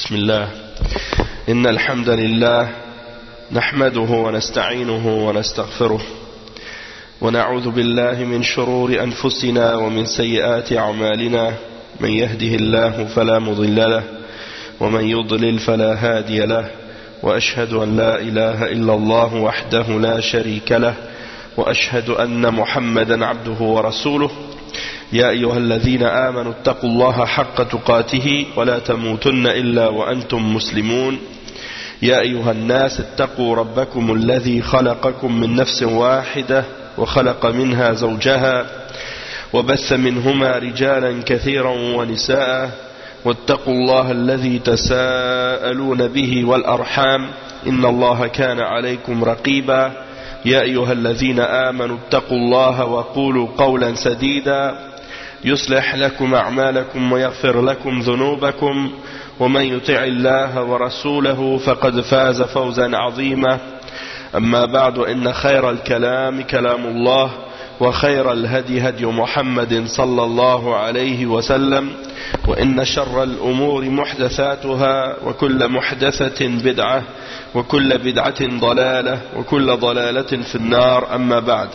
بسم الله إن الحمد لله نحمده ونستعينه ونستغفره ونعوذ بالله من شرور أنفسنا ومن سيئات أعمالنا من يهده الله فلا مضل له ومن يضلل فلا هادي له وأشهد أن لا إله إلا الله وحده لا شريك له وأشهد أن محمدا عبده ورسوله يا أيها الذين آمنوا اتقوا الله حق تقاته ولا تموتن إلا وأنتم مسلمون يا أيها الناس اتقوا ربكم الذي خلقكم من نفس واحدة وخلق منها زوجها وبث منهما رجالا كثيرا ونساء واتقوا الله الذي تساءلون به والأرحام إن الله كان عليكم رقيبا يا أيها الذين آمنوا اتقوا الله وقولوا قولا سديدا يصلح لكم أعمالكم ويغفر لكم ذنوبكم ومن يطع الله ورسوله فقد فاز فوزا عظيما أما بعد إن خير الكلام كلام الله وخير الهدي هدي محمد صلى الله عليه وسلم وإن شر الأمور محدثاتها وكل محدثة بدعة وكل بدعة ضلالة وكل ضلالة في النار أما بعد.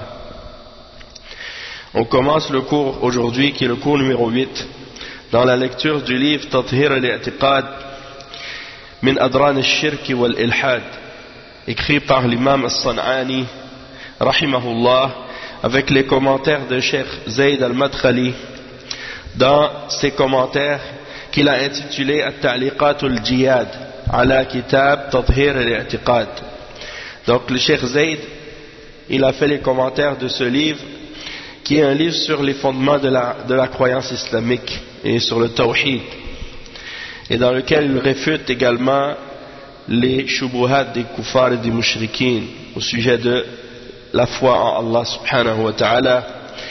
On commence le cours aujourd'hui qui est le cours numéro 8 dans la lecture du livre Tathhir al-I'tiqad min Adran al-Shirk wal-Ilhad écrit par l'imam al-San'ani rahimahullah avec les commentaires de Cheikh Zayd al-Madkhali dans ses commentaires qu'il a intitulé At-Ta'liqat al-Jiyad ala Kitab Tathhir al-I'tiqad. Donc le Cheikh Zayd il a fait les commentaires de ce livre qui est un livre sur les fondements de la croyance islamique et sur le tawhid, et dans lequel il réfute également les shubuhat des kuffars et des mushrikines au sujet de la foi en Allah subhanahu wa ta'ala.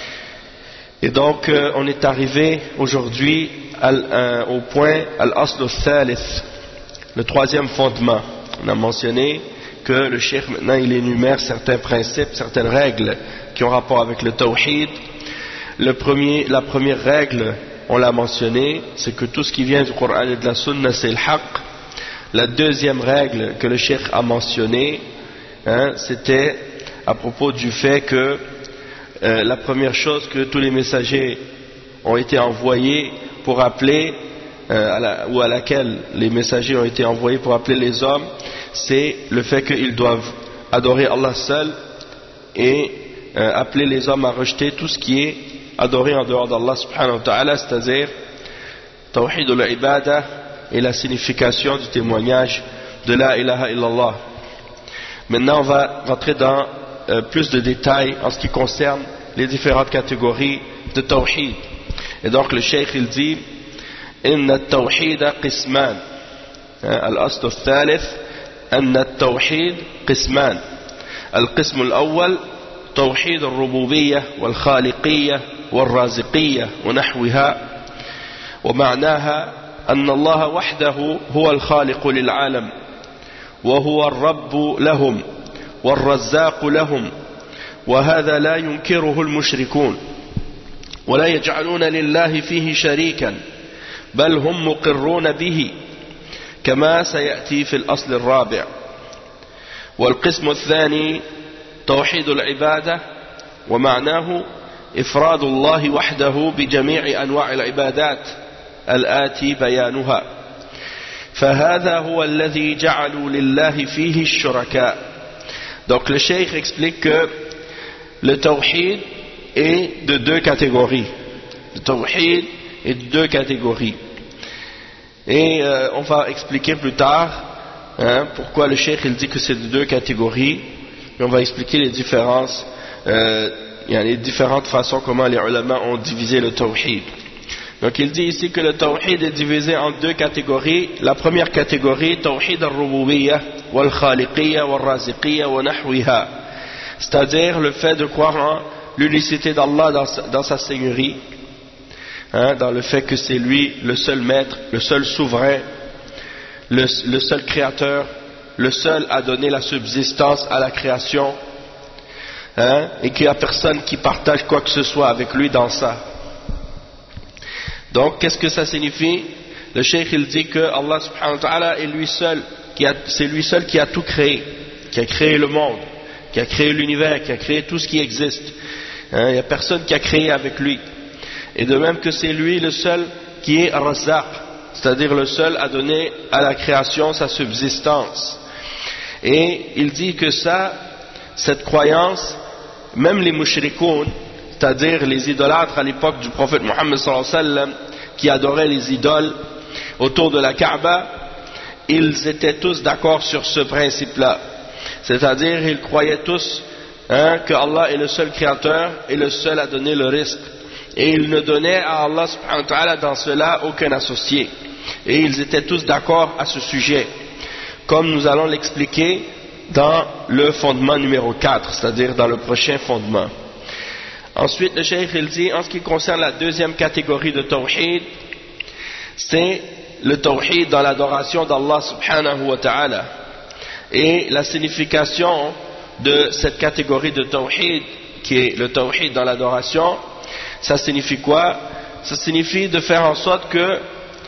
Et donc on est arrivé aujourd'hui au point al-asl al-thalith, le troisième fondement. On a mentionné que le cheikh maintenant il énumère certains principes, certaines règles qui ont rapport avec le tawhid. La première règle, on l'a mentionné, c'est que tout ce qui vient du Coran et de la Sunna c'est le haqq. La deuxième règle que le cheikh a mentionnée, c'était à propos du fait que la première chose que tous les messagers ont été envoyés pour appeler, ou à laquelle les messagers ont été envoyés pour appeler les hommes, c'est le fait qu'ils doivent adorer Allah seul et appeler les hommes à rejeter tout ce qui est adoré en dehors d'Allah subhanahu wa ta'ala, c'est-à-dire tawhid al-ibada et la signification du témoignage de la ilaha illallah. Maintenant on va rentrer dans plus de détails en ce qui concerne les différentes catégories de tawhid. Et donc le cheikh il dit inna at-tawhid qisman, al-asl al-thalith anna at-tawhid qisman. القسم الأول توحيد الربوبية والخالقية والرازقية ونحوها، ومعناها أن الله وحده هو الخالق للعالم وهو الرب لهم والرزاق لهم، وهذا لا ينكره المشركون ولا يجعلون لله فيه شريكا بل هم مقرون به كما سيأتي في الأصل الرابع. والقسم الثاني توحيد العبادة، ومعناه إفراد الله وحده بجميع أنواع العبادات الآتي بيانها، فهذا هو الذي جعلوا لله فيه الشركاء. Donc le cheikh explique que le tawhid est de deux catégories. Le tawhid est de deux catégories. Et on va expliquer plus tard pourquoi le cheikh il dit que c'est de deux catégories. Et on va expliquer les différences, les différentes façons comment les ulama ont divisé le tawhid. Donc il dit ici que le tawhid est divisé en deux catégories. La première catégorie, tawhid al-rububiyya wal-khaliqiyya wal-raziqiyya wa nahwiha, c'est-à-dire le fait de croire en l'unicité d'Allah dans sa seigneurie, dans le fait que c'est lui le seul maître, le seul souverain, le seul créateur, le seul à donner la subsistance à la création, et qu'il n'y a personne qui partage quoi que ce soit avec lui dans ça. Donc qu'est-ce que ça signifie? le cheikh il dit que Allah subhanahu wa ta'ala est lui seul, c'est lui seul qui a tout créé, qui a créé le monde, qui a créé l'univers, qui a créé tout ce qui existe. Il n'y a personne qui a créé avec lui. Et de même que c'est lui le seul qui est Razzaq, c'est-à-dire le seul à donner à la création sa subsistance. Et il dit que cette croyance, même les mushrikoun, c'est-à-dire les idolâtres à l'époque du prophète Mohammed sallallahu alayhi wa sallam, qui adoraient les idoles autour de la Kaaba, ils étaient tous d'accord sur ce principe-là. C'est-à-dire, ils croyaient tous que Allah est le seul créateur et le seul à donner le risque. Et ils ne donnaient à Allah subhanahu wa ta'ala dans cela aucun associé. Et ils étaient tous d'accord à ce sujet, comme nous allons l'expliquer dans le fondement numéro 4, c'est-à-dire dans le prochain fondement. Ensuite, le cheikh il dit, en ce qui concerne la deuxième catégorie de tawhid, c'est le tawhid dans l'adoration d'Allah subhanahu wa ta'ala. Et la signification de cette catégorie de tawhid, qui est le tawhid dans l'adoration, ça signifie quoi? Ça signifie de faire en sorte que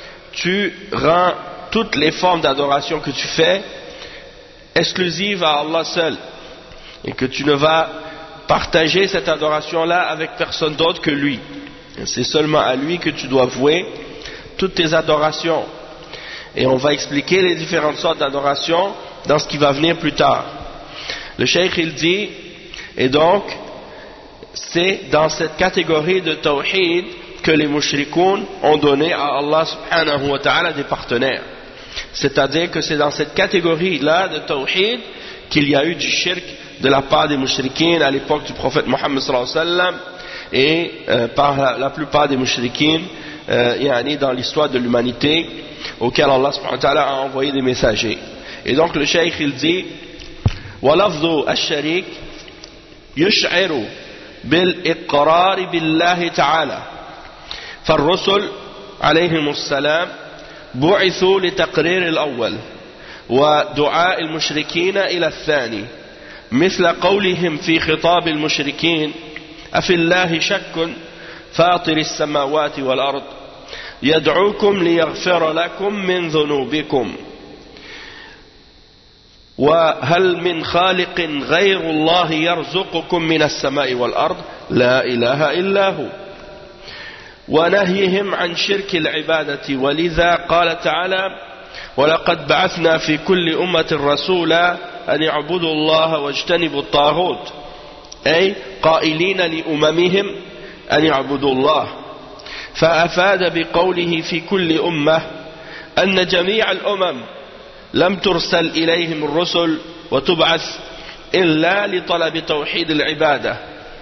tu rends toutes les formes d'adoration que tu fais exclusives à Allah seul, et que tu ne vas partager cette adoration-là avec personne d'autre que lui. C'est seulement à lui que tu dois vouer toutes tes adorations. Et on va expliquer les différentes sortes d'adoration dans ce qui va venir plus tard. Le cheikh il dit, et donc c'est dans cette catégorie de tawhid que les mushrikoun ont donné à Allah subhanahu wa ta'ala des partenaires. C'est-à-dire que c'est dans cette catégorie-là de tawhid qu'il y a eu du shirk de la part des mushrikines à l'époque du prophète Mohammed sallallahu alayhi wa sallam, et par la plupart des mushrikines dans l'histoire de l'humanité auquel Allah subhanahu wa ta'ala a envoyé des messagers. Et donc le cheikh il dit وَلَفْظُ الشَّرِيكِ يُشْعِرُ بِالْإِقْرَارِ بِاللَّهِ تَعَالَى فالرسل عليهم السلام بعثوا لتقرير الأول ودعاء المشركين إلى الثاني مثل قولهم في خطاب المشركين أفي الله شك فاطر السماوات والأرض يدعوكم ليغفر لكم من ذنوبكم وهل من خالق غير الله يرزقكم من السماء والأرض لا إله إلا هو ونهيهم عن شرك العبادة ولذا قال تعالى ولقد بعثنا في كل أمة رسولا أن يعبدوا الله واجتنبوا الطاغوت أي قائلين لأممهم أن يعبدوا الله فأفاد بقوله في كل أمة أن جميع الأمم لم ترسل إليهم الرسل وتبعث إلا لطلب توحيد العبادة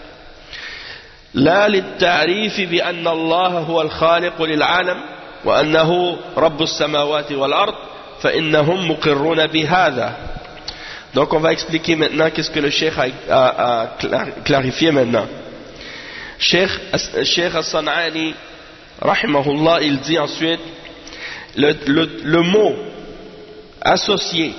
لا للتعريف بأن الله هو الخالق للعالم وأنه رب السماوات والأرض فإنهم مقرون بهذا. Donc on va expliquer maintenant qu'est-ce que le cheikh a clarifié maintenant. Cheikh As-San'ani rahimahullah, il dit ensuite le mot associé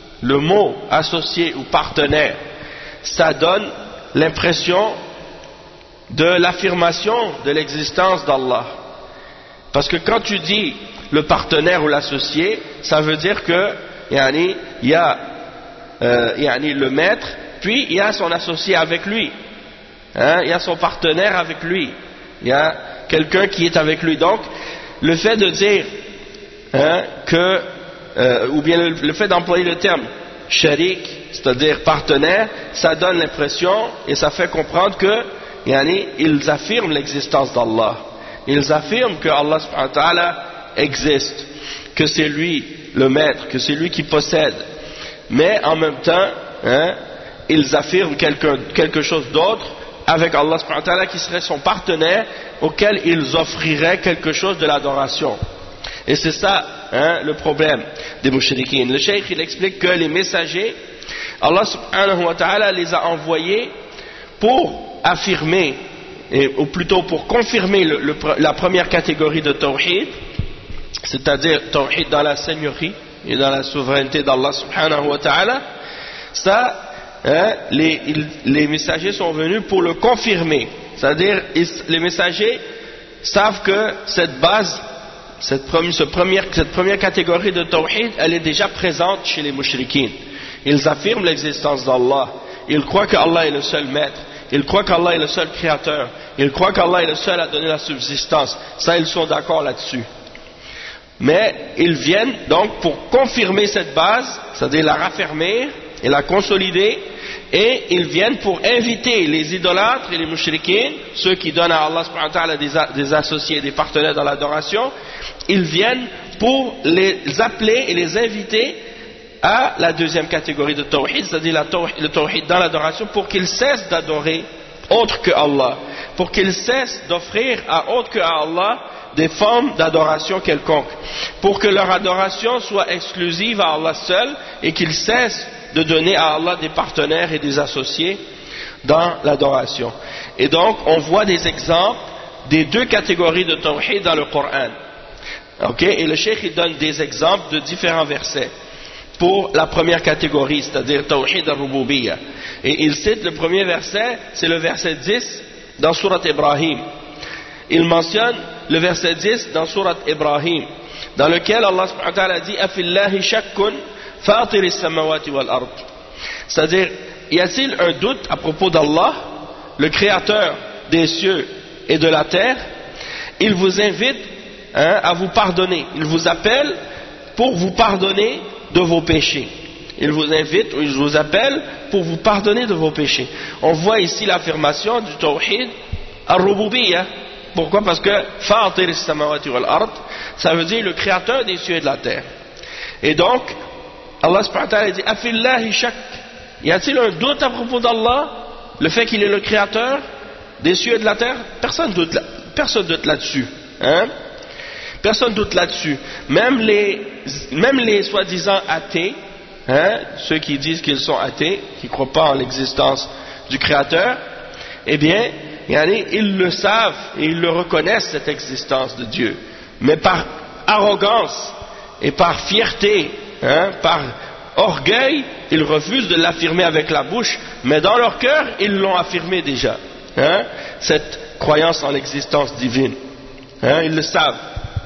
ou partenaire, ça donne l'impression de l'affirmation de l'existence d'Allah. Parce que quand tu dis le partenaire ou l'associé, ça veut dire que il y a le maître, puis il y a son associé avec lui, il y a son partenaire avec lui, il y a quelqu'un qui est avec lui. Donc le fait de dire ou bien le fait d'employer le terme sharik, c'est-à-dire partenaire, ça donne l'impression et ça fait comprendre que ils affirment l'existence d'Allah, ils affirment que Allah subhanahu wa ta'ala existe, que c'est lui le maître, que c'est lui qui possède, mais en même temps ils affirment quelque chose d'autre avec Allah subhanahu wa ta'ala qui serait son partenaire auquel ils offriraient quelque chose de l'adoration. Et c'est ça le problème des mushrikines. Le cheikh il explique que les messagers, Allah subhanahu wa ta'ala les a envoyés pour affirmer, ou plutôt pour confirmer la première catégorie de tawhid, c'est-à-dire tawhid dans la seigneurie et dans la souveraineté d'Allah subhanahu wa ta'ala. Ça, les messagers sont venus pour le confirmer, c'est-à-dire les messagers savent que cette base cette première catégorie de tawhid, elle est déjà présente chez les mushrikines. Ils affirment l'existence d'Allah, ils croient qu'Allah est le seul maître, ils croient qu'Allah est le seul créateur, ils croient qu'Allah est le seul à donner la subsistance. Ça, ils sont d'accord là-dessus. Mais ils viennent donc pour confirmer cette base, c'est-à-dire la raffermir et la consolider, et ils viennent pour inviter les idolâtres et les mushrikines, ceux qui donnent à Allah subhanahu wa ta'ala des associés, des partenaires dans l'adoration, ils viennent pour les appeler et les inviter à la deuxième catégorie de tawhid, c'est-à-dire le tawhid dans l'adoration, pour qu'ils cessent d'adorer autre que Allah, pour qu'ils cessent d'offrir à autre que Allah des formes d'adoration quelconque, pour que leur adoration soit exclusive à Allah seul et qu'ils cessent de donner à Allah des partenaires et des associés dans l'adoration. Et donc on voit des exemples des deux catégories de tawhid dans le Coran. Et le cheikh il donne des exemples de différents versets pour la première catégorie, c'est-à-dire tawhid al-rububiyyah. Et il cite le premier verset, c'est le verset 10 dans Surat Ibrahim. Il mentionne le verset 10 dans Surat Ibrahim, dans lequel Allah subhanahu wa ta'ala dit Afillahi shakkun fatir as-samawati wal ard. C'est-à-dire, y a-t-il un doute à propos d'Allah, le créateur des cieux et de la terre? Il vous invite à vous pardonner, il vous appelle pour vous pardonner de vos péchés. Il vous invite ou il vous appelle pour vous pardonner de vos péchés. On voit ici l'affirmation du tawhid al-rububiyyah. Pourquoi? Parce que Fatir as-samawati wal ard, ça veut dire le créateur des cieux et de la terre. Et donc, Allah subhanahu wa ta'ala dit Afillahi shak. Y a-t-il un doute à propos d'Allah, le fait qu'il est le créateur des cieux et de la terre? Personne doute là-dessus. Personne doute là-dessus. Même les soi-disant athées, ceux qui disent qu'ils sont athées, qui ne croient pas en l'existence du créateur, eh bien, ils le savent et ils le reconnaissent, cette existence de Dieu. Mais par arrogance et par fierté, par orgueil, ils refusent de l'affirmer avec la bouche, mais dans leur cœur, ils l'ont affirmé déjà. Cette croyance en l'existence divine. Ils le savent.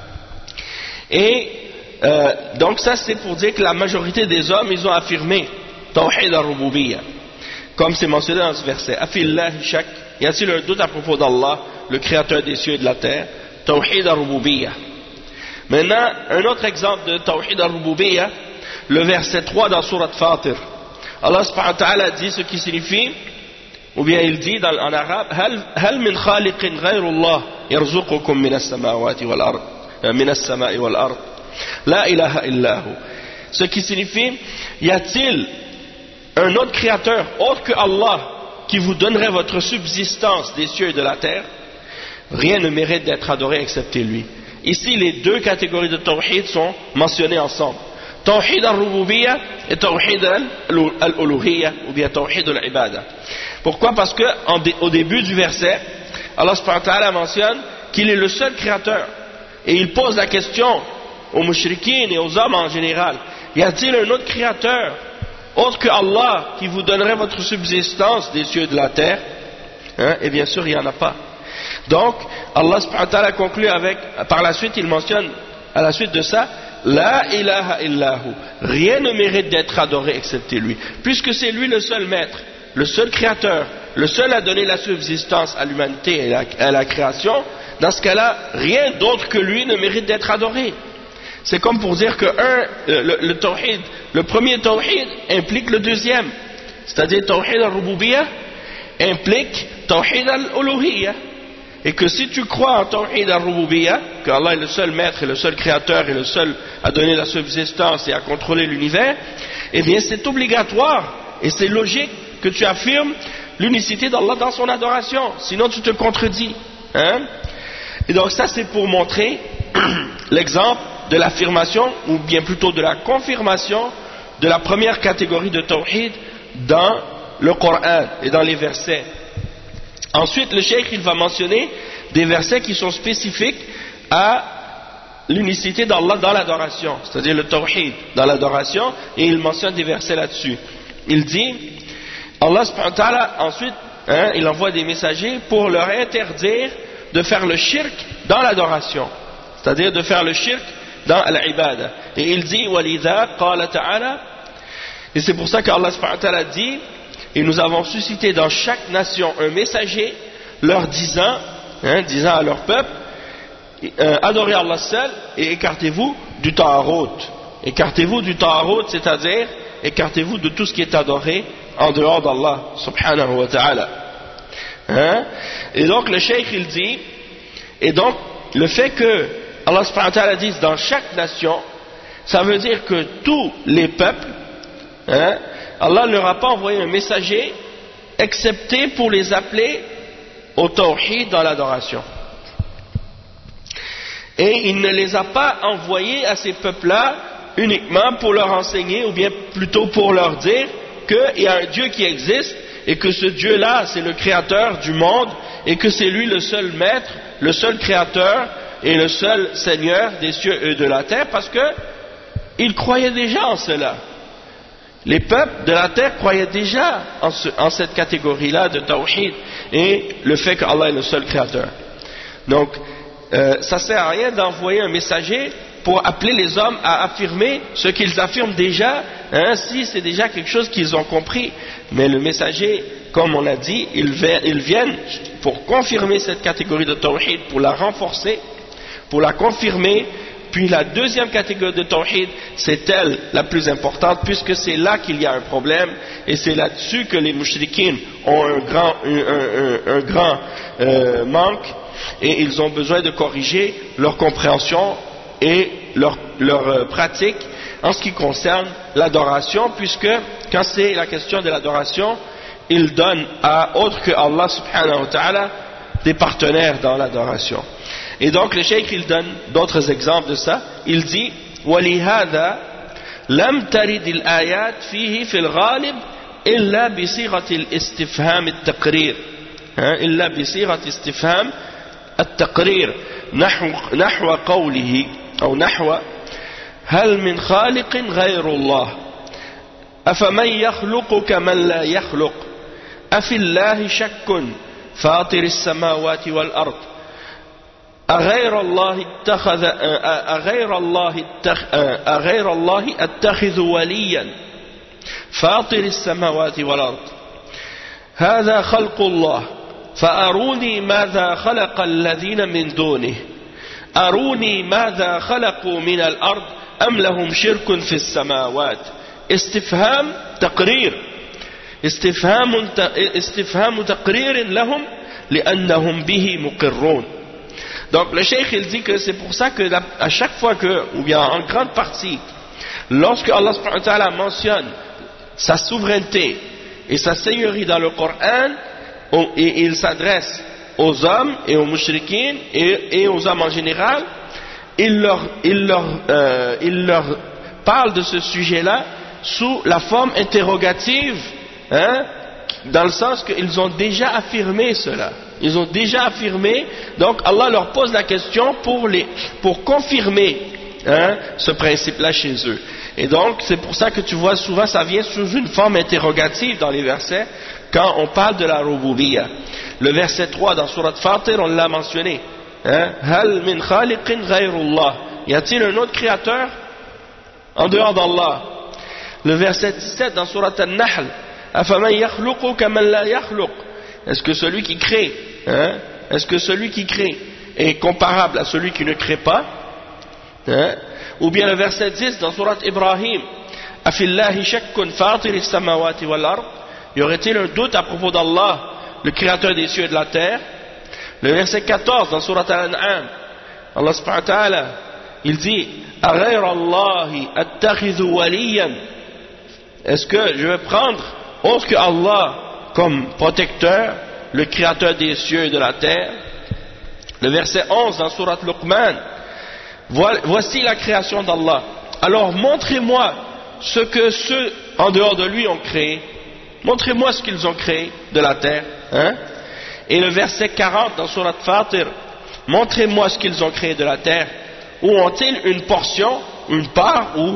Et donc ça c'est pour dire que la majorité des hommes, ils ont affirmé Tawhid al-Rububiyyah. Comme c'est mentionné dans ce verset. Afillahi shak. Y a-t-il un doute à propos d'Allah, le créateur des cieux et de la terre? Tawhid al-Rububiyyah. Maintenant, un autre exemple de Tawhid al-Rububiyyah, le verset 3 dans Surat Fatir. Allah subhanahu wa ta'ala dit ce qui signifie, ou bien il dit en arabe, Hal min khaliqin ghayrullah yarzuqukum min as-samawati wal ard, min as-sama'i wal ard, la ilaha illahu. Ce qui signifie, y a-t-il un autre créateur autre que Allah qui vous donnerait votre subsistance des cieux et de la terre? Rien ne mérite d'être adoré excepté lui. Ici, les deux catégories de tawhid sont mentionnées ensemble. Tawhid al-Rububiyyah et Tawhid al-Uluhiyyah, ou bien Tawhid al-Ibadah. Pourquoi? Parce que au début du verset, Allah subhanahu wa ta'ala mentionne qu'il est le seul créateur. Et il pose la question aux mushrikines et aux hommes en général. Y a-t-il un autre créateur autre que Allah qui vous donnerait votre subsistance des cieux et de la terre? Et bien sûr, il n'y en a pas. Donc, Allah subhanahu wa ta'ala conclut avec, par la suite, il mentionne à la suite de ça, La ilaha illahu. Rien ne mérite d'être adoré excepté lui. Puisque c'est lui le seul maître, le seul créateur, le seul à donner la subsistance à l'humanité et à la création, dans ce cas-là, rien d'autre que lui ne mérite d'être adoré. C'est comme pour dire que le tawhid, le premier tawhid implique le deuxième. C'est-à-dire tawhid al-rububiyyah implique tawhid al-uluhiyyah. Et que si tu crois en tawhid al-rububiyyah, que Allah est le seul maître et le seul créateur et le seul à donner la subsistance et à contrôler l'univers, eh bien c'est obligatoire et c'est logique que tu affirmes l'unicité d'Allah dans son adoration. Sinon tu te contredis. Et donc ça c'est pour montrer l'exemple de l'affirmation, ou bien plutôt de la confirmation de la première catégorie de tawhid dans le Coran et dans les versets. Ensuite, le cheikh il va mentionner des versets qui sont spécifiques à l'unicité d'Allah dans l'adoration, c'est-à-dire le tawhid dans l'adoration, et il mentionne des versets là-dessus. Il dit, Allah subhanahu wa ta'ala, ensuite, il envoie des messagers pour leur interdire de faire le shirk dans l'adoration. c'est-à-dire de faire le shirk dans l'ibada. Et il dit walidha qala ta'ala, et c'est pour ça qu'Allah subhanahu wa ta'ala dit, et nous avons suscité dans chaque nation un messager leur disant à leur peuple, adorez Allah seul et écartez-vous du ta'arut. Écartez-vous du ta'arut, c'est-à-dire écartez-vous de tout ce qui est adoré en dehors d'Allah subhanahu wa ta'ala. Et donc le cheikh il dit, et donc le fait que Allah subhanahu wa ta'ala dise dans chaque nation, ça veut dire que tous les peuples, Allah ne leur a pas envoyé un messager excepté pour les appeler au tawhid dans l'adoration. Et il ne les a pas envoyés à ces peuples-là uniquement pour leur enseigner, ou bien plutôt pour leur dire qu'il y a un Dieu qui existe et que ce Dieu-là c'est le créateur du monde et que c'est lui le seul maître, le seul créateur et le seul seigneur des cieux et de la terre, parce que ils croyaient déjà en cela. Les peuples de la terre croyaient déjà en cette catégorie-là de tawhid et le fait qu'Allah est le seul créateur. Donc ça sert à rien d'envoyer un messager pour appeler les hommes à affirmer ce qu'ils affirment déjà, si c'est déjà quelque chose qu'ils ont compris. Mais le messager, comme on a dit, ils viennent pour confirmer cette catégorie de tawhid, pour la renforcer, pour la confirmer. Puis la deuxième catégorie de tawhid, c'est elle la plus importante, puisque c'est là qu'il y a un problème, et c'est là-dessus que les mushrikines ont un grand manque, et ils ont besoin de corriger leur compréhension et leur pratique en ce qui concerne l'adoration, puisque quand c'est la question de l'adoration, ils donnent à autre que Allah subhanahu wa ta'ala des partenaires dans l'adoration. Et donc le cheikh il donne d'autres exemples de ça. Il dit وَلِهَذَا لَمْ تَرِدِ الْآيَاتِ فِيهِ فِي الْغَالِبِ إِلَّا بِصِيغَةِ الْإِسْتِفْهَامِ التَّقْرِيرِ إِلَّا بِصِيغَةِ استفهام التقرير نحو قوله أو نحو هل من خالق غير الله أفمن يخلق كمن لا يخلق أفي الله شك فاطر السماوات والأرض أغير الله أتخذ وليا فاطر السماوات والأرض هذا خلق الله فأروني ماذا خلق الذين من دونه أروني ماذا خلقوا من الأرض أم لهم شرك في السماوات استفهام تقرير استفهام تقرير لهم لأنهم به مقرون. Donc le cheikh il dit que c'est pour ça que à chaque fois que, ou bien en grande partie, lorsque Allah subhanahu wa ta'ala mentionne sa souveraineté et sa seigneurie dans le Coran, et il s'adresse aux hommes et aux mushrikines et aux hommes en général, il leur parle de ce sujet-là sous la forme interrogative, dans le sens qu'ils ont déjà affirmé cela. Ils ont déjà affirmé, donc Allah leur pose la question pour confirmer ce principe-là chez eux. Et donc c'est pour ça que tu vois souvent ça vient sous une forme interrogative dans les versets quand on parle de la rububiyya. Le verset 3 dans Surat Fatir, on l'a mentionné. Hal min khaliqin ghayrullah. Y a-t-il un autre créateur en dehors d'Allah? Le verset 17 dans Surat An-Nahl. Afaman yakhluqu kaman la yakhluq. Est-ce que celui qui crée, est-ce que celui qui crée est comparable à celui qui ne crée pas? Ou bien le verset 10 dans Surat Ibrahim. Afillahi shakkun fatir as-samawati wal ard. Y aurait-il un doute à propos d'Allah, le créateur des cieux et de la terre? Le verset 14 dans Surat Al-An'am, Allah subhanahu wa ta'ala, il dit aghayra Allahi attakhidhu waliyan. Est-ce que je vais prendre autre que Allah comme protecteur, le créateur des cieux et de la terre? Le verset 11 dans Surat Luqman, voici la création d'Allah. Alors montrez-moi ce que ceux en dehors de lui ont créé. Montrez-moi ce qu'ils ont créé de la terre. Et le verset 40 dans Surat Fatir, montrez-moi ce qu'ils ont créé de la terre. Où ont-ils une portion, une part, ou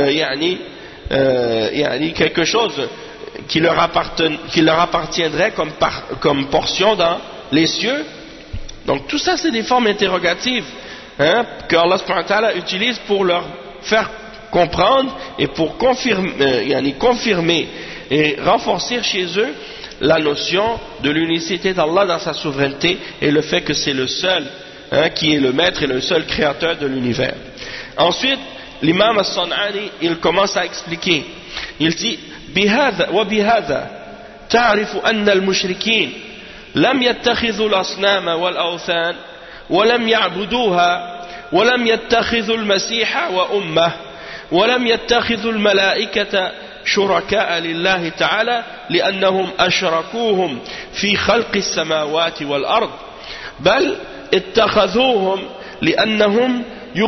quelque chose qui leur appartiendrait comme portion dans les cieux? Donc tout ça c'est des formes interrogatives que Allah subhanahu wa ta'ala utilise pour leur faire comprendre et pour confirmer et renforcer chez eux la notion de l'unicité d'Allah dans sa souveraineté et le fait que c'est le seul qui est le maître et le seul créateur de l'univers. Ensuite, l'imam As-San'ani, il commence à expliquer. Il dit وبهذا تعرف أن المشركين لم يتخذوا الأصنام والأوثان ولم يعبدوها ولم يتخذوا المسيح وأمه ولم يتخذوا الملائكة شركاء لله تعالى لأنهم أشركوهم في خلق السماوات والأرض بل اتخذوهم لأنهم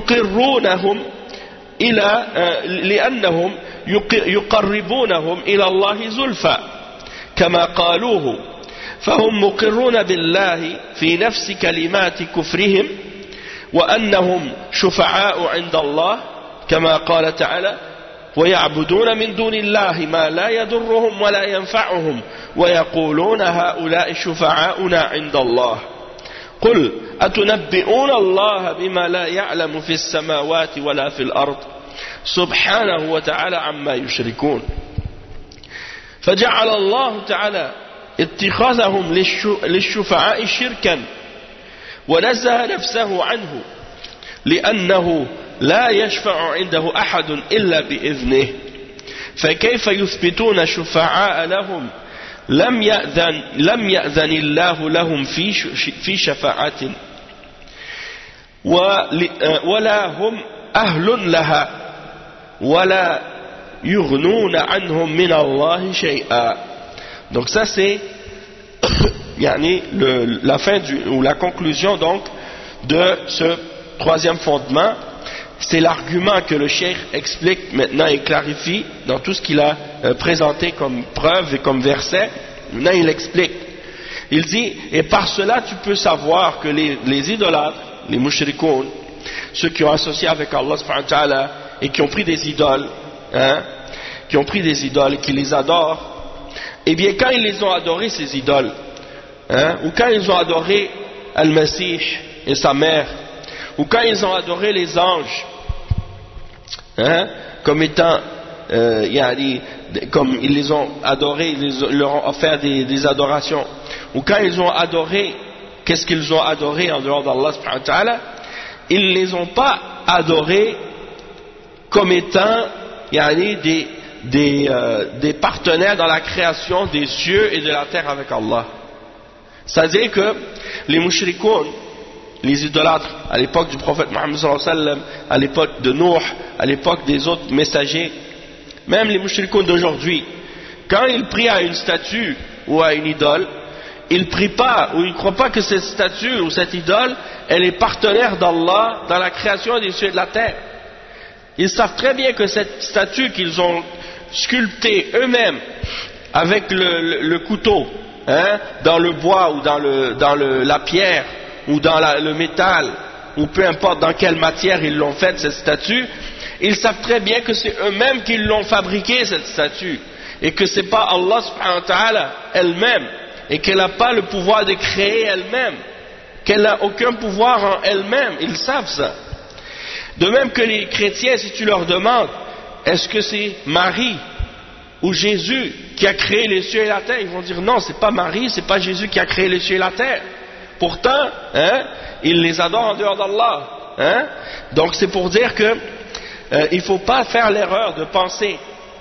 يقربونهم إلى الله زلفى كما قالوه فهم مقرون بالله في نفس كلمات كفرهم وأنهم شفعاء عند الله كما قال تعالى ويعبدون من دون الله ما لا يضرهم ولا ينفعهم ويقولون هؤلاء شفعاؤنا عند الله قل أتنبئون الله بما لا يعلم في السماوات ولا في الأرض سبحانه وتعالى عما يشركون فجعل الله تعالى اتخاذهم للشفعاء شركا ونزه نفسه عنه لأنه لا يشفع عنده أحد إلا بإذنه فكيف يثبتون شفعاء لهم لم يأذن الله لهم في شفاعة ولا هم أهل لها ولا يغنون عنهم من الله شيئا. Donc ça c'est la fin ou la conclusion donc de ce troisième fondement. C'est l'argument que le cheikh explique maintenant et clarifie dans tout ce qu'il a présenté comme preuve et comme verset. Maintenant il explique. Il dit, et par cela tu peux savoir que les idolâtres, les mushrikoun, ceux qui ont associé avec Allah subhanahu wa ta'ala et qui ont pris des idoles, et qui les adorent, eh bien quand ils les ont adorés ces idoles, ou quand ils ont adoré Al-Masih et sa mère, ou quand ils ont adoré les anges, comme étant, comme ils les ont adorés, ils leur ont offert des adorations, ou quand ils ont adoré, qu'est-ce qu'ils ont adoré en dehors d'Allah subhanahu wa ta'ala, ils ne les ont pas adorés comme étant des partenaires dans la création des cieux et de la terre avec Allah. C'est-à-dire que les mushrikoun, les idolâtres, à l'époque du prophète Mohammed sallallahu alayhi wa sallam, à l'époque de Nuh, à l'époque des autres messagers, même les mushrikoun d'aujourd'hui, quand ils prient à une statue ou à une idole, ils prient pas ou ils ne croient pas que cette statue ou cette idole, elle est partenaire d'Allah dans la création des cieux et de la terre. Ils savent très bien que cette statue qu'ils ont sculptée eux-mêmes avec le couteau, dans le bois ou dans la pierre ou dans le métal ou peu importe dans quelle matière ils l'ont faite cette statue, ils savent très bien que c'est eux-mêmes qui l'ont fabriquée cette statue et que c'est pas Allah subhanahu wa ta'ala elle-même et qu'elle n'a pas le pouvoir de créer elle-même, qu'elle n'a aucun pouvoir en elle-même, ils savent ça. De même que les chrétiens, si tu leur demandes est-ce que c'est Marie ou Jésus qui a créé les cieux et la terre, ils vont dire non, c'est pas Marie, c'est pas Jésus qui a créé les cieux et la terre. Pourtant, ils les adorent en dehors d'Allah. Donc c'est pour dire que il ne faut pas faire l'erreur de penser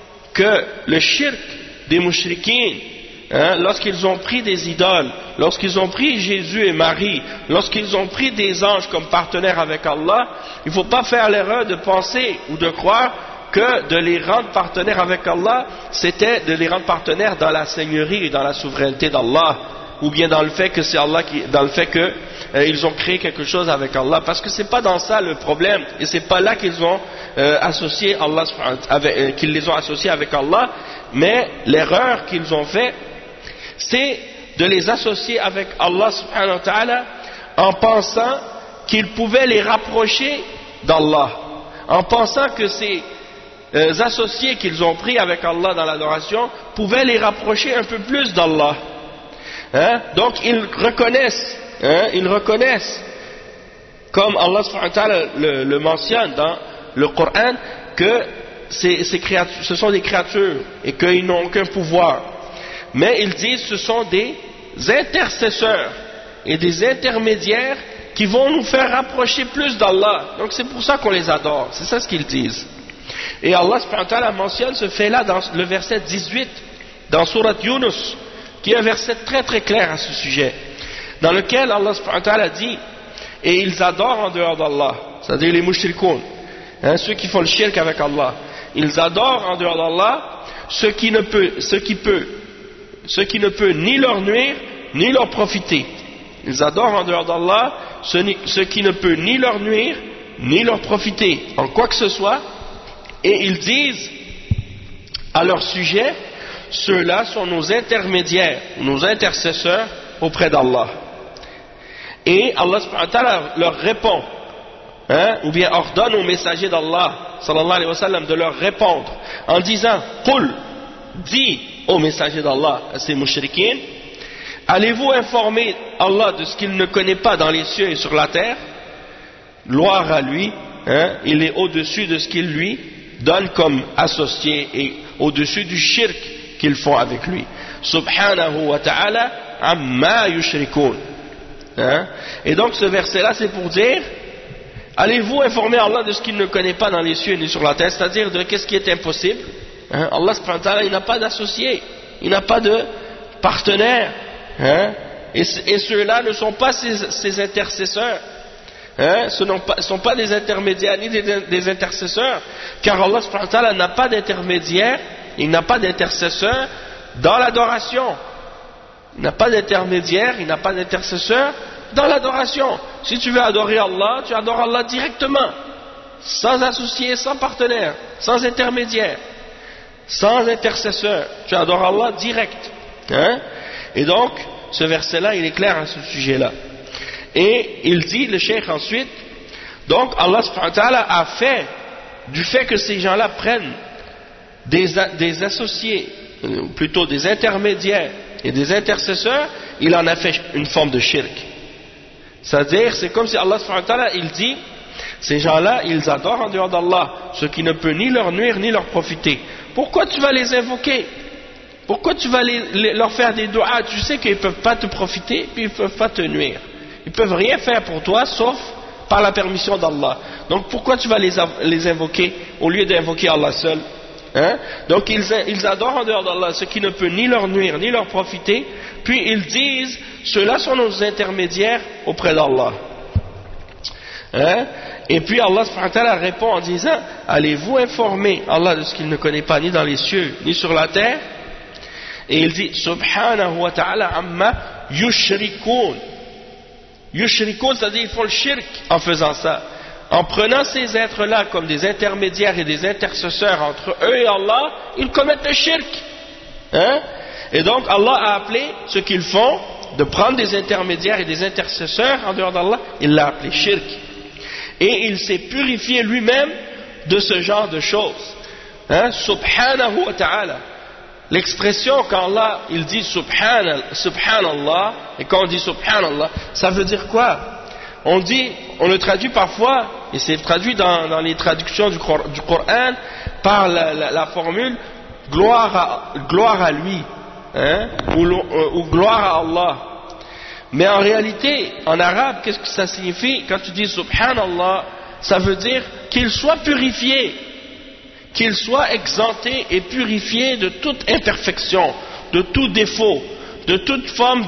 que le shirk des mushrikines, lorsqu'ils ont pris des idoles, lorsqu'ils ont pris Jésus et Marie, lorsqu'ils ont pris des anges comme partenaires avec Allah, il ne faut pas faire l'erreur de penser ou de croire que de les rendre partenaires avec Allah, c'était de les rendre partenaires dans la seigneurie et dans la souveraineté d'Allah, ou bien dans le fait que c'est Allah dans le fait que ils ont créé quelque chose avec Allah, parce que c'est pas dans ça le problème, et c'est pas là qu'ils ont associé Allah, qu'ils les ont associés avec Allah, mais l'erreur qu'ils ont fait, c'est de les associer avec Allah subhanahu wa ta'ala en pensant qu'ils pouvaient les rapprocher d'Allah, en pensant que ces associés qu'ils ont pris avec Allah dans l'adoration pouvaient les rapprocher un peu plus d'Allah. Donc ils reconnaissent comme Allah subhanahu wa ta'ala le mentionne dans le Coran, que ce sont des créatures et qu'ils n'ont aucun pouvoir. Mais ils disent que ce sont des intercesseurs et des intermédiaires qui vont nous faire rapprocher plus d'Allah. Donc c'est pour ça qu'on les adore, c'est ça ce qu'ils disent. Et Allah subhanahu wa ta'ala mentionne ce fait-là dans le verset 18 dans Surat Yunus, qui est un verset très très clair à ce sujet, dans lequel Allah subhanahu wa ta'ala dit: et ils adorent en dehors d'Allah, c'est-à-dire les mushrikoun, ceux qui font le shirk avec Allah, ils adorent en dehors d'Allah ce qui ne peut ni leur nuire ni leur profiter. Ils adorent en dehors d'Allah ce qui ne peut ni leur nuire ni leur profiter en quoi que ce soit, et ils disent à leur sujet: ceux-là sont nos intermédiaires, nos intercesseurs auprès d'Allah. Et Allah subhanahu wa ta'ala leur répond, ou bien ordonne aux messagers d'Allah sallallahu alayhi wa sallam de leur répondre en disant: Qul, dis aux messagers d'Allah, à ces mushrikines, allez-vous informer Allah de ce qu'il ne connaît pas dans les cieux et sur la terre? Gloire à lui, il est au-dessus de ce qu'il lui donne comme associé et au-dessus du shirk qu'ils font avec lui. Subhanahu wa ta'ala amma yushrikun. Et donc ce verset-là, c'est pour dire: allez-vous informer Allah de ce qu'il ne connaît pas dans les cieux ni sur la terre, c'est-à-dire de qu'est-ce qui est impossible. Allah subhanahu wa ta'ala, il n'a pas d'associé, il n'a pas de partenaire, et ceux-là ne sont pas ses intercesseurs, ce ne sont pas des intermédiaires ni des intercesseurs, car Allah subhanahu wa ta'ala n'a pas d'intermédiaire, il n'a pas d'intercesseur dans l'adoration. Il n'a pas d'intermédiaire, il n'a pas d'intercesseur dans l'adoration. Si tu veux adorer Allah, tu adores Allah directement, sans associé, sans partenaire, sans intermédiaire, sans intercesseur. Tu adores Allah direct. Et donc, ce verset-là, il est clair à ce sujet-là. Et il dit, le cheikh ensuite, donc Allah subhanahu wa ta'ala a fait, du fait que ces gens-là prennent des associés, ou plutôt des intermédiaires et des intercesseurs, il en a fait une forme de shirk. C'est-à-dire, c'est comme si Allah subhanahu wa ta'ala, il dit, ces gens-là, ils adorent en dehors d'Allah, ce qui ne peut ni leur nuire ni leur profiter. Pourquoi tu vas les invoquer? Pourquoi tu vas leur faire des doigts? Tu sais qu'ils ne peuvent pas te profiter, puis ils ne peuvent pas te nuire. Ils ne peuvent rien faire pour toi, sauf par la permission d'Allah. Donc pourquoi tu vas les invoquer, au lieu d'invoquer Allah seul? Donc ils adorent en dehors d'Allah ce qui ne peut ni leur nuire ni leur profiter, puis ils disent: ceux-là sont nos intermédiaires auprès d'Allah. Et puis Allah subhanahu wa ta'ala répond en disant: allez-vous informer Allah de ce qu'il ne connaît pas ni dans les cieux ni sur la terre? Et il dit: subhanahu wa ta'ala amma yushrikun. Yushrikun, c'est-à-dire ils font le shirk en faisant ça, en prenant ces êtres-là comme des intermédiaires et des intercesseurs entre eux et Allah, ils commettent le shirk. Et donc Allah a appelé ce qu'ils font, de prendre des intermédiaires et des intercesseurs en dehors d'Allah, il l'a appelé shirk. Et il s'est purifié lui-même de ce genre de choses. Subhanahu wa ta'ala. L'expression quand Allah il dit subhanallah, et quand on dit subhanallah, ça veut dire quoi? On le traduit parfois, et c'est traduit dans les traductions du Coran par la formule gloire à lui, ou gloire à Allah. Mais en réalité, en arabe, qu'est-ce que ça signifie? Quand tu dis subhanallah, ça veut dire qu'il soit purifié, qu'il soit exempté et purifié de toute imperfection, de tout défaut, de toute forme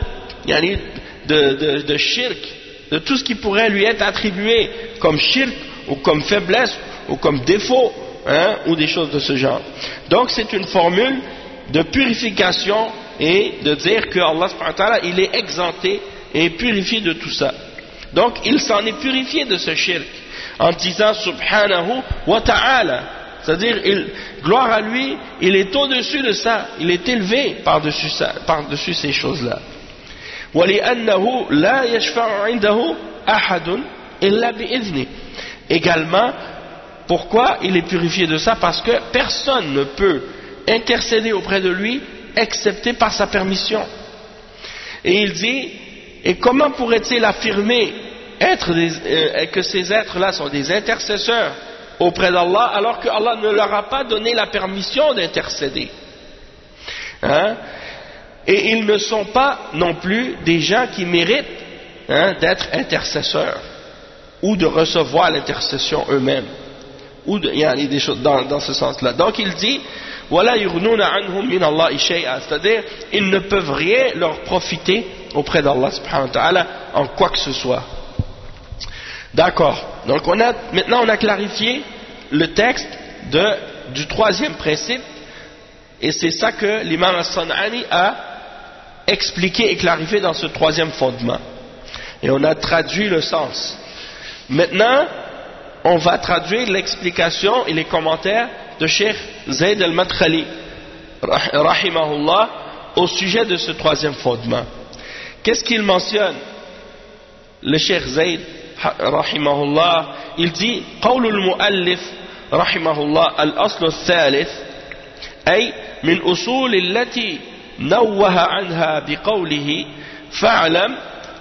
de shirk, de tout ce qui pourrait lui être attribué comme shirk ou comme faiblesse ou comme défaut, ou des choses de ce genre. Donc c'est une formule de purification et de dire que Allah subhanahu wa ta'ala, il est exempté et purifié de tout ça. Donc il s'en est purifié de ce shirk en disant subhanahu wa ta'ala, c'est-à-dire gloire à lui, il est au-dessus de ça, il est élevé par-dessus ça, par-dessus ces choses-là. وَلِأَنَّهُ لَا يَشْفَعُ عِنْدَهُ أَحَدٌ إِلَّا بِإِذْنِهِ. Également, pourquoi il est purifié de ça? Parce que personne ne peut intercéder auprès de lui excepté par sa permission. Et il dit, et comment pourrait-il affirmer que ces êtres-là sont des intercesseurs auprès d'Allah, alors que Allah ne leur a pas donné la permission d'intercéder. Hein? Et ils ne sont pas non plus des gens qui méritent d'être intercesseurs ou de recevoir l'intercession eux-mêmes. Ou il y a des choses dans ce sens-là. Donc il dit وَلَا يُغْنُونَ عَنْهُمْ مِنَ اللَّهِ شَيْئًا, c'est-à-dire ils ne peuvent rien leur profiter auprès d'Allah subhanahu wa ta'ala en quoi que ce soit. D'accord. Donc maintenant on a clarifié le texte du troisième principe, et c'est ça que l'imam As-San'ani a expliqué et clarifié dans ce troisième fondement. Et on a traduit le sens. Maintenant, on va traduire l'explication et les commentaires de Cheikh Zayd al-Madkhali, rahimahullah, au sujet de ce troisième fondement. Qu'est-ce qu'il mentionne? Le Cheikh Zayd, rahimahullah, il dit قول المؤلف رحمه الله الأصل الثالث أي من أصول التي نوه عنها بقوله فاعلم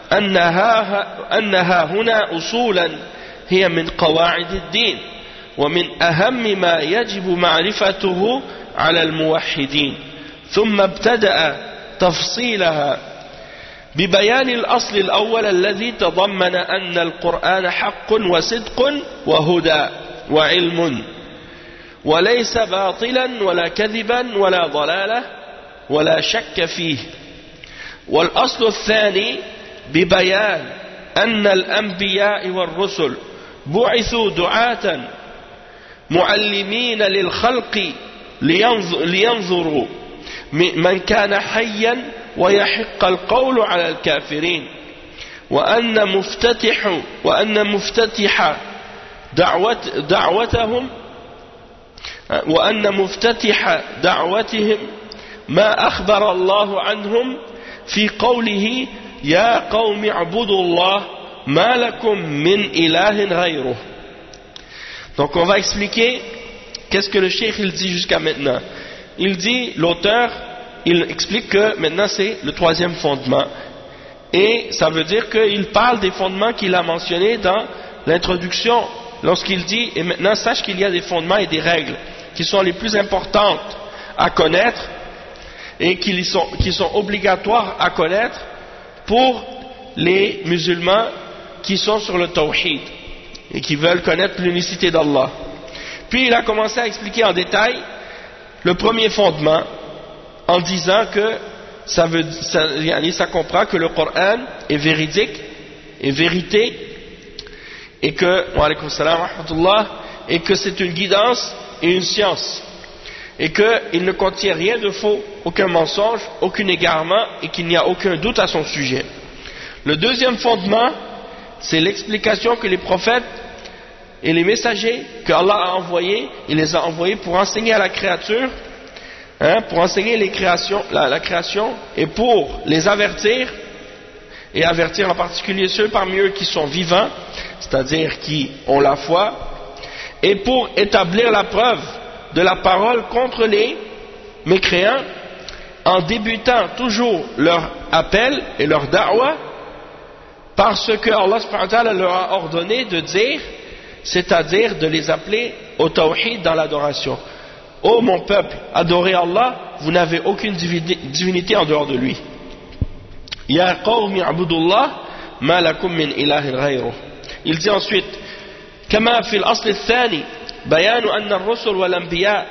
أنها هنا أصولا هي من قواعد الدين ومن أهم ما يجب معرفته على الموحدين ثم ابتدأ تفصيلها ببيان الأصل الأول الذي تضمن أن القرآن حق وصدق وهدى وعلم وليس باطلا ولا كذبا ولا ضلالة ولا شك فيه. والأصل الثاني ببيان أن الأنبياء والرسل بعثوا دعاة معلمين للخلق لينظروا من كان حيا ويحق القول على الكافرين وأن مفتتح دعوتهم ما أخبر الله عنهم في قوله يا قوم اعبدوا الله ما لكم من إله غيره. Donc on va expliquer qu'est-ce que le cheikh il dit jusqu'à maintenant. Il dit, l'auteur, il explique que maintenant c'est le troisième fondement. Et ça veut dire qu'il parle des fondements qu'il a mentionnés dans l'introduction, lorsqu'il dit, et maintenant sache qu'il y a des fondements et des règles qui sont les plus importantes à connaître et qui sont obligatoires à connaître pour les musulmans qui sont sur le tawhid et qui veulent connaître l'unicité d'Allah. Puis il a commencé à expliquer en détail le premier fondement en disant que ça comprend que le Coran est véridique, est vérité, et que, wa alaykum salam wa rahmatullah, et que c'est une guidance et une science, et qu'il ne contient rien de faux, aucun mensonge, aucun égarement, et qu'il n'y a aucun doute à son sujet. Le deuxième fondement, c'est l'explication que les prophètes et les messagers que Allah a envoyés, il les a envoyés pour enseigner à la créature, pour enseigner la création, et pour les avertir, et avertir en particulier ceux parmi eux qui sont vivants, c'est-à-dire qui ont la foi, et pour établir la preuve de la parole contre les mécréants, en débutant toujours leur appel et leur da'wah, parce que Allah subhanahu wa ta'ala leur a ordonné de dire, c'est-à-dire de les appeler au tawhid dans l'adoration. Ô mon peuple, adorez Allah, vous n'avez aucune divinité en dehors de lui. Ya qawmi abudullah, ma lakum min ilahin ghayruh. Il dit ensuite, كما في الأصل الثاني بيان أن الرسل والأنبياء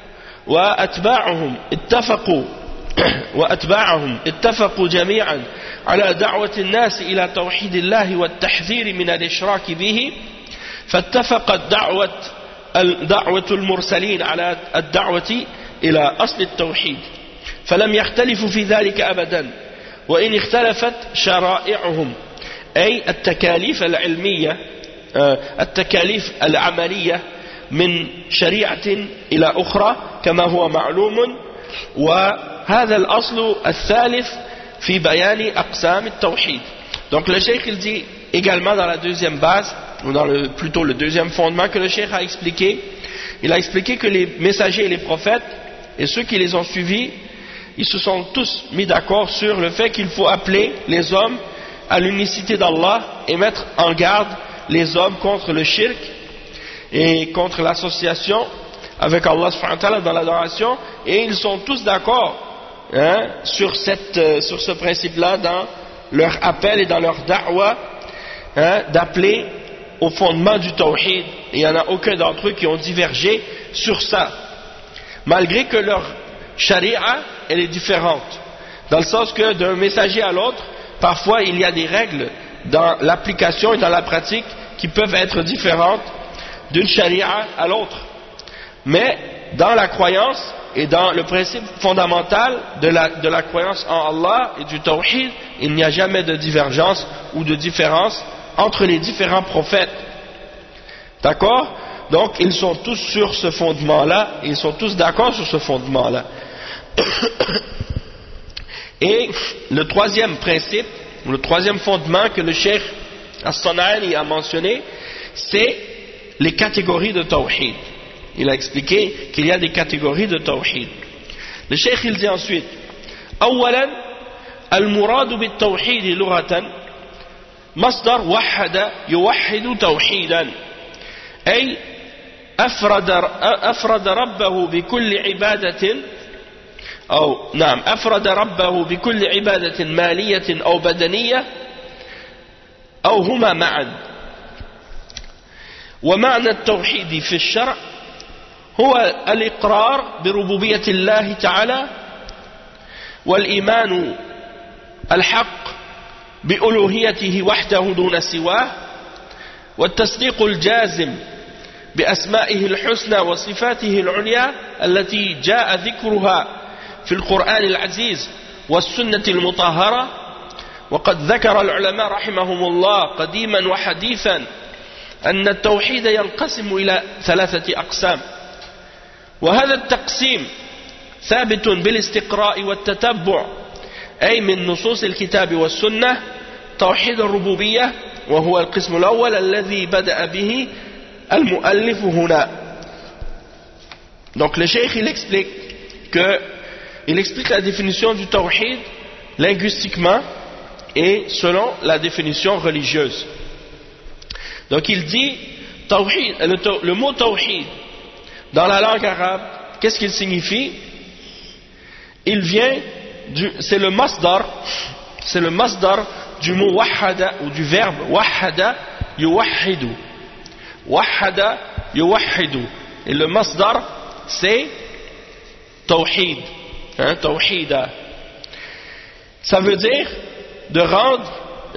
وأتباعهم اتفقوا جميعا على دعوة الناس إلى توحيد الله والتحذير من الإشراك به، فاتفقت دعوة المرسلين على الدعوة إلى أصل التوحيد، فلم يختلفوا في ذلك أبدا، وإن اختلفت شرائعهم أي التكاليف العلمية التكاليف العملية من شريعة إلى أخرى كما هو معلوم. وهذا الأصل الثالث في بيان أقسام التوحيد. Donc le cheikh il dit également dans la deuxième base, ou plutôt le deuxième fondement que le cheikh a expliqué, il a expliqué que les messagers et les prophètes et ceux qui les ont suivis, ils se sont tous mis d'accord sur le fait qu'il faut appeler les hommes à l'unicité d'Allah et mettre en garde les hommes contre le shirk et contre l'association avec Allah subhanahu wa ta'ala dans l'adoration, et ils sont tous d'accord sur ce principe-là dans leur appel et dans leur da'wa, d'appeler au fondement du tawhid, et il n'y en a aucun d'entre eux qui ont divergé sur ça, malgré que leur sharia elle est différente, dans le sens que d'un messager à l'autre, parfois il y a des règles dans l'application et dans la pratique qui peuvent être différentes d'une sharia à l'autre, mais dans la croyance et dans le principe fondamental de la croyance en Allah et du tawhid, il n'y a jamais de divergence ou de différence entre les différents prophètes. D'accord? Donc ils sont tous sur ce fondement-là, ils sont tous d'accord sur ce fondement-là. Et le troisième principe, ou le troisième fondement que le Cheikh As-San'ani a mentionné, c'est les catégories de tawhid. Il a expliqué qu'il y a des catégories de tawhid. Le Cheikh il dit ensuite: أولا المراد بالتوحيد لغة مصدر وحد يوحد توحيدا، أي أفرد ربه بكل عبادة أفرد ربه بكل عبادة مالية أو بدنية أو هما معا. ومعنى التوحيد في الشرع هو الإقرار بربوبية الله تعالى، والإيمان الحق بألوهيته وحده دون سواه، والتصديق الجازم بأسمائه الحسنى وصفاته العليا التي جاء ذكرها في القرآن العزيز والسنة المطهرة. وقد ذكر العلماء رحمهم الله قديما وحديثا أن التوحيد ينقسم إلى 3 أقسام، وهذا التقسيم ثابت بالاستقراء والتتبع، أي من نصوص الكتاب والسنة. توحيد الربوبية وهو القسم الأول الذي بدأ به المؤلف هنا. Donc le cheikh il explique la définition du tawhid linguistiquement et selon la définition religieuse. Donc il dit tawhid, le mot tawhid dans la langue arabe, qu'est-ce qu'il signifie? Il vient c'est le masdar du mot wahada, ou du verbe wahada yuwahhidu. Wahada yuwahhidu. Et le masdar c'est tawhid, tawhida. Ça veut dire de rendre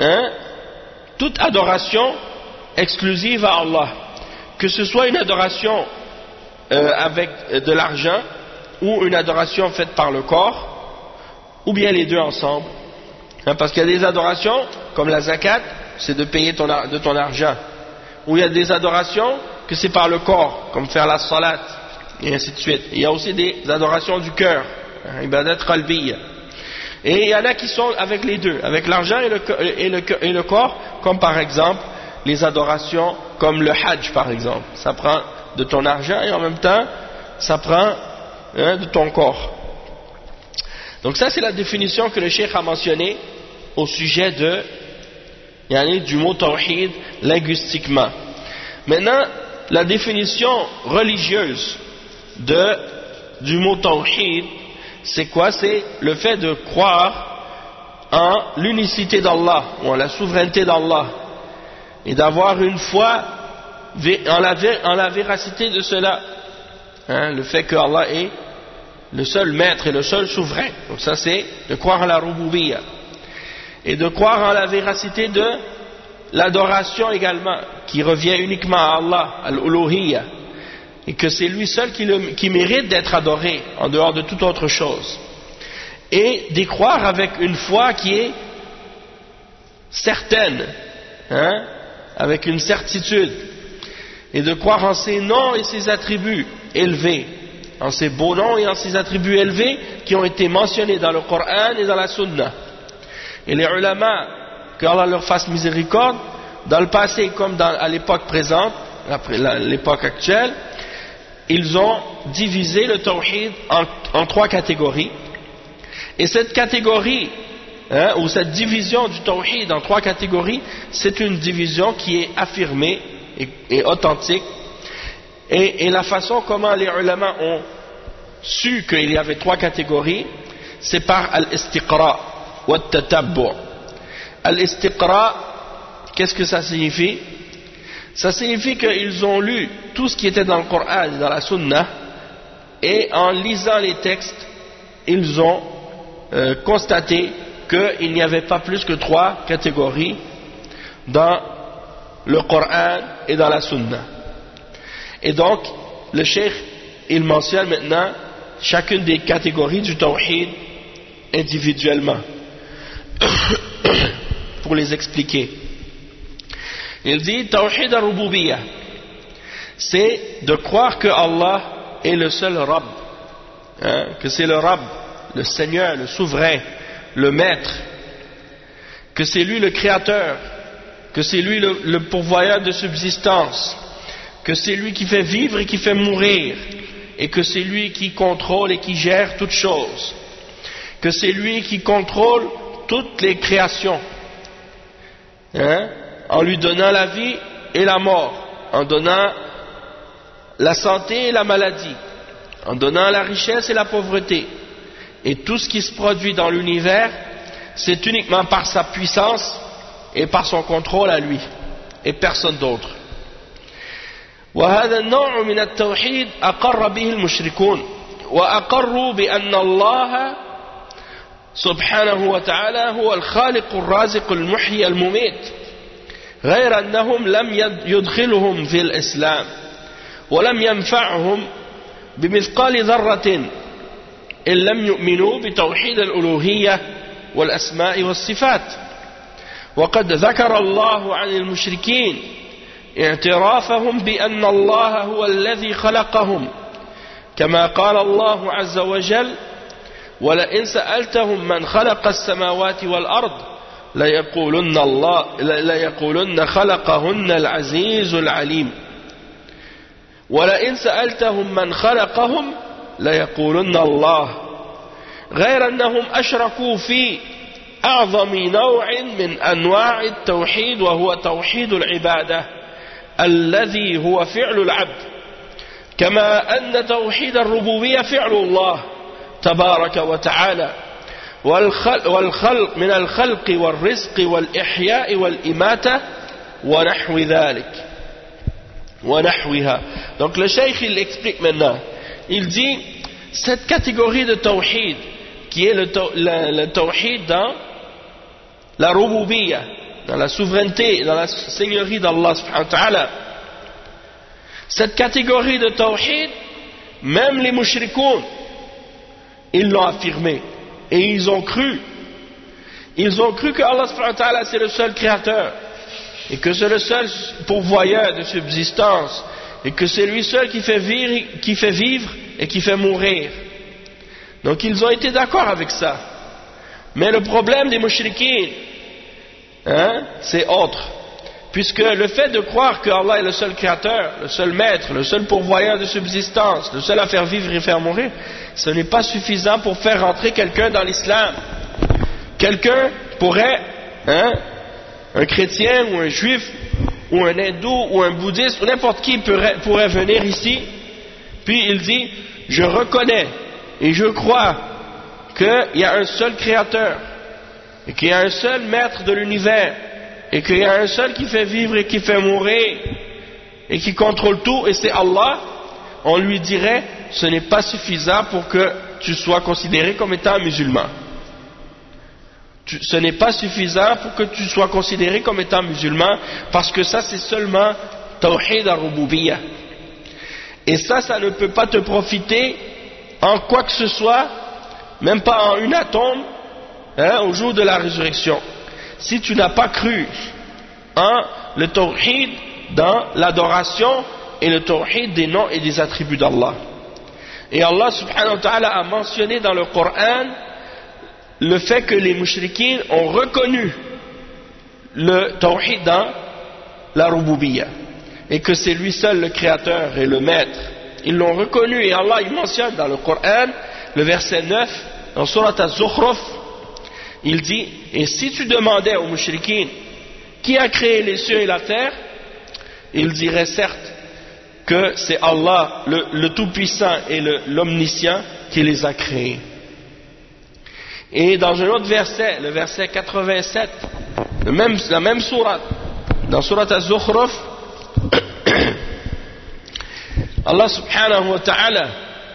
toute adoration exclusive à Allah, que ce soit une adoration avec de l'argent ou une adoration faite par le corps, ou bien les deux ensemble, parce qu'il y a des adorations comme la zakat, c'est de payer de ton argent, ou il y a des adorations que c'est par le corps, comme faire la salat et ainsi de suite. Il y a aussi des adorations du cœur, ibadat qalbiyya, et il y en a qui sont avec les deux, avec l'argent et le corps, comme par exemple les adorations comme le hajj par exemple, ça prend de ton argent et en même temps ça prend de ton corps. Donc ça c'est la définition que le cheikh a mentionnée au sujet du mot tawhid linguistiquement. Maintenant la définition religieuse du mot tawhid, c'est quoi? C'est le fait de croire en l'unicité d'Allah ou en la souveraineté d'Allah et d'avoir une foi en la véracité de cela, le fait que Allah est le seul maître et le seul souverain. Donc ça c'est de croire en la rububiyya et de croire en la véracité de l'adoration également, qui revient uniquement à Allah, al-uluhiyya, et que c'est lui seul qui mérite d'être adoré en dehors de toute autre chose, et d'y croire avec une foi qui est certaine, avec une certitude, et de croire en ses noms et ses attributs élevés, en ses beaux noms et en ses attributs élevés qui ont été mentionnés dans le Coran et dans la Sunna. Et les ulama, que Allah leur fasse miséricorde, dans le passé comme à l'époque présente, l'époque actuelle, ils ont divisé le tawhid en 3 catégories. Et cette catégorie ou cette division du tawhid en 3 catégories, c'est une division qui est affirmée et authentique. Et la façon comment les ulama ont su qu'il y avait 3 catégories, c'est par al-istiqra wa al-tatabbu'. Al-istiqra, qu'est-ce que ça signifie? Ça signifie qu'ils ont lu tout ce qui était dans le Coran et dans la Sunna, et en lisant les textes, ils ont constaté qu'il n'y avait pas plus que 3 catégories dans le Coran et dans la Sunna. Et donc, le cheikh, il mentionne maintenant chacune des catégories du tawhid individuellement pour les expliquer. Il dit tawhid al-rububiyyah, c'est de croire que Allah est le seul Rabb, que c'est le Rabb, le Seigneur, le souverain, le maître, que c'est lui le créateur, que c'est lui le pourvoyeur de subsistance, que c'est lui qui fait vivre et qui fait mourir, et que c'est lui qui contrôle et qui gère toutes choses, que c'est lui qui contrôle toutes les créations, en lui donnant la vie et la mort, en donnant la santé et la maladie, en donnant la richesse et la pauvreté, et tout ce qui se produit dans l'univers, c'est uniquement par sa puissance et par son contrôle à lui, et personne d'autre. وهذا النوع من التوحيد أقر به المشركون وأقروا بأن الله سبحانه وتعالى هو الخالق الرازق المحيي المميت، غير أنهم لم يدخلهم في الإسلام ولم ينفعهم بمثقال ذرة إن لم يؤمنوا بتوحيد الألوهية والأسماء والصفات. وقد ذكر الله عن المشركين اعترافهم بأن الله هو الذي خلقهم، كما قال الله عز وجل: ولئن سألتهم من خلق السماوات والأرض ليقولن خلقهن العزيز العليم. ولئن سألتهم من خلقهم ليقولن الله، غير أنهم أشركوا في أعظم نوع من أنواع التوحيد وهو توحيد العبادة الذي هو فعل العبد، كما أن توحيد الربوبية فعل الله تبارك وتعالى، والخلق من الخلق والرزق والإحياء والإماتة ونحو ذلك ونحوها. Donc le cheikh il explique maintenant, il dit cette catégorie de tawhid qui est le tawhid dans la rububiyya, dans la souveraineté, dans la seigneurie d'Allah subhanahu wa ta'ala, cette catégorie de tawhid, même les mushrikoun, ils l'ont affirmé et ils ont cru que Allah subhanahu wa ta'ala c'est le seul créateur et que c'est le seul pourvoyeur de subsistance et que c'est lui seul qui fait vivre et qui fait mourir. Donc ils ont été d'accord avec ça. Mais le problème des mushrikines, c'est autre. Puisque le fait de croire que Allah est le seul créateur, le seul maître, le seul pourvoyeur de subsistance, le seul à faire vivre et faire mourir, ce n'est pas suffisant pour faire rentrer quelqu'un dans l'islam. Quelqu'un pourrait, un chrétien ou un juif ou un hindou ou un bouddhiste ou n'importe qui pourrait venir ici, puis il dit: je reconnais et je crois qu'il y a un seul créateur et qu'il y a un seul maître de l'univers et qu'il y a un seul qui fait vivre et qui fait mourir et qui contrôle tout, et c'est Allah. On lui dirait: ce n'est pas suffisant pour que tu sois considéré comme étant musulman. Ce n'est pas suffisant pour que tu sois considéré comme étant musulman, parce que ça c'est seulement tawhid al-rububiyyah. Et ça ne peut pas te profiter en quoi que ce soit, même pas en une atome, au jour de la résurrection, si tu n'as pas cru en le tawhid dans l'adoration et le tawhid des noms et des attributs d'Allah. Et Allah subhanahu wa ta'ala a mentionné dans le Coran le fait que les mushrikines ont reconnu le tawhid dans la rububiyyah et que c'est lui seul le créateur et le maître. Ils l'ont reconnu, et Allah il mentionne dans le Coran le verset 9 dans Surat Az-Zukhruf, il dit, et si tu demandais aux mushrikines qui a créé les cieux et la terre, ils diraient certes que c'est Allah, le Tout-Puissant et l'Omniscient qui les a créés. Et dans un autre verset, le verset 87, la même sourate, dans Surat Az-Zukhruf, Allah subhanahu wa ta'ala,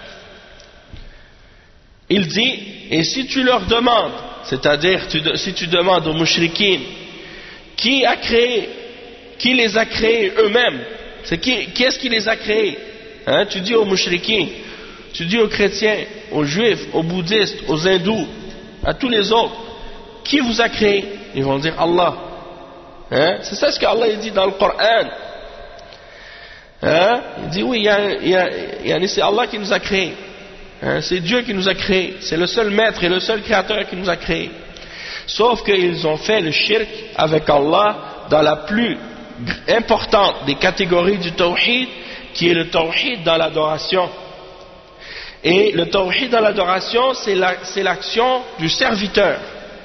il dit, et si tu leur demandes, c'est-à-dire si tu demandes aux mushrikines qui les a créés eux-mêmes, qui est-ce qui les a créés, hein? Tu dis aux mushrikines, tu dis aux chrétiens, aux juifs, aux bouddhistes, aux hindous, à tous les autres, qui vous a créé? Ils vont dire Allah. Hein? C'est ça ce qu'Allah dit dans le Coran. Hein? Il dit oui, c'est Allah qui nous a créés. Hein? C'est Dieu qui nous a créés. C'est le seul maître et le seul créateur qui nous a créés. Sauf qu'ils ont fait le shirk avec Allah dans la plus importante des catégories du tawhid, qui est le tawhid dans l'adoration. Et le tawhid dans l'adoration, c'est l'action du serviteur.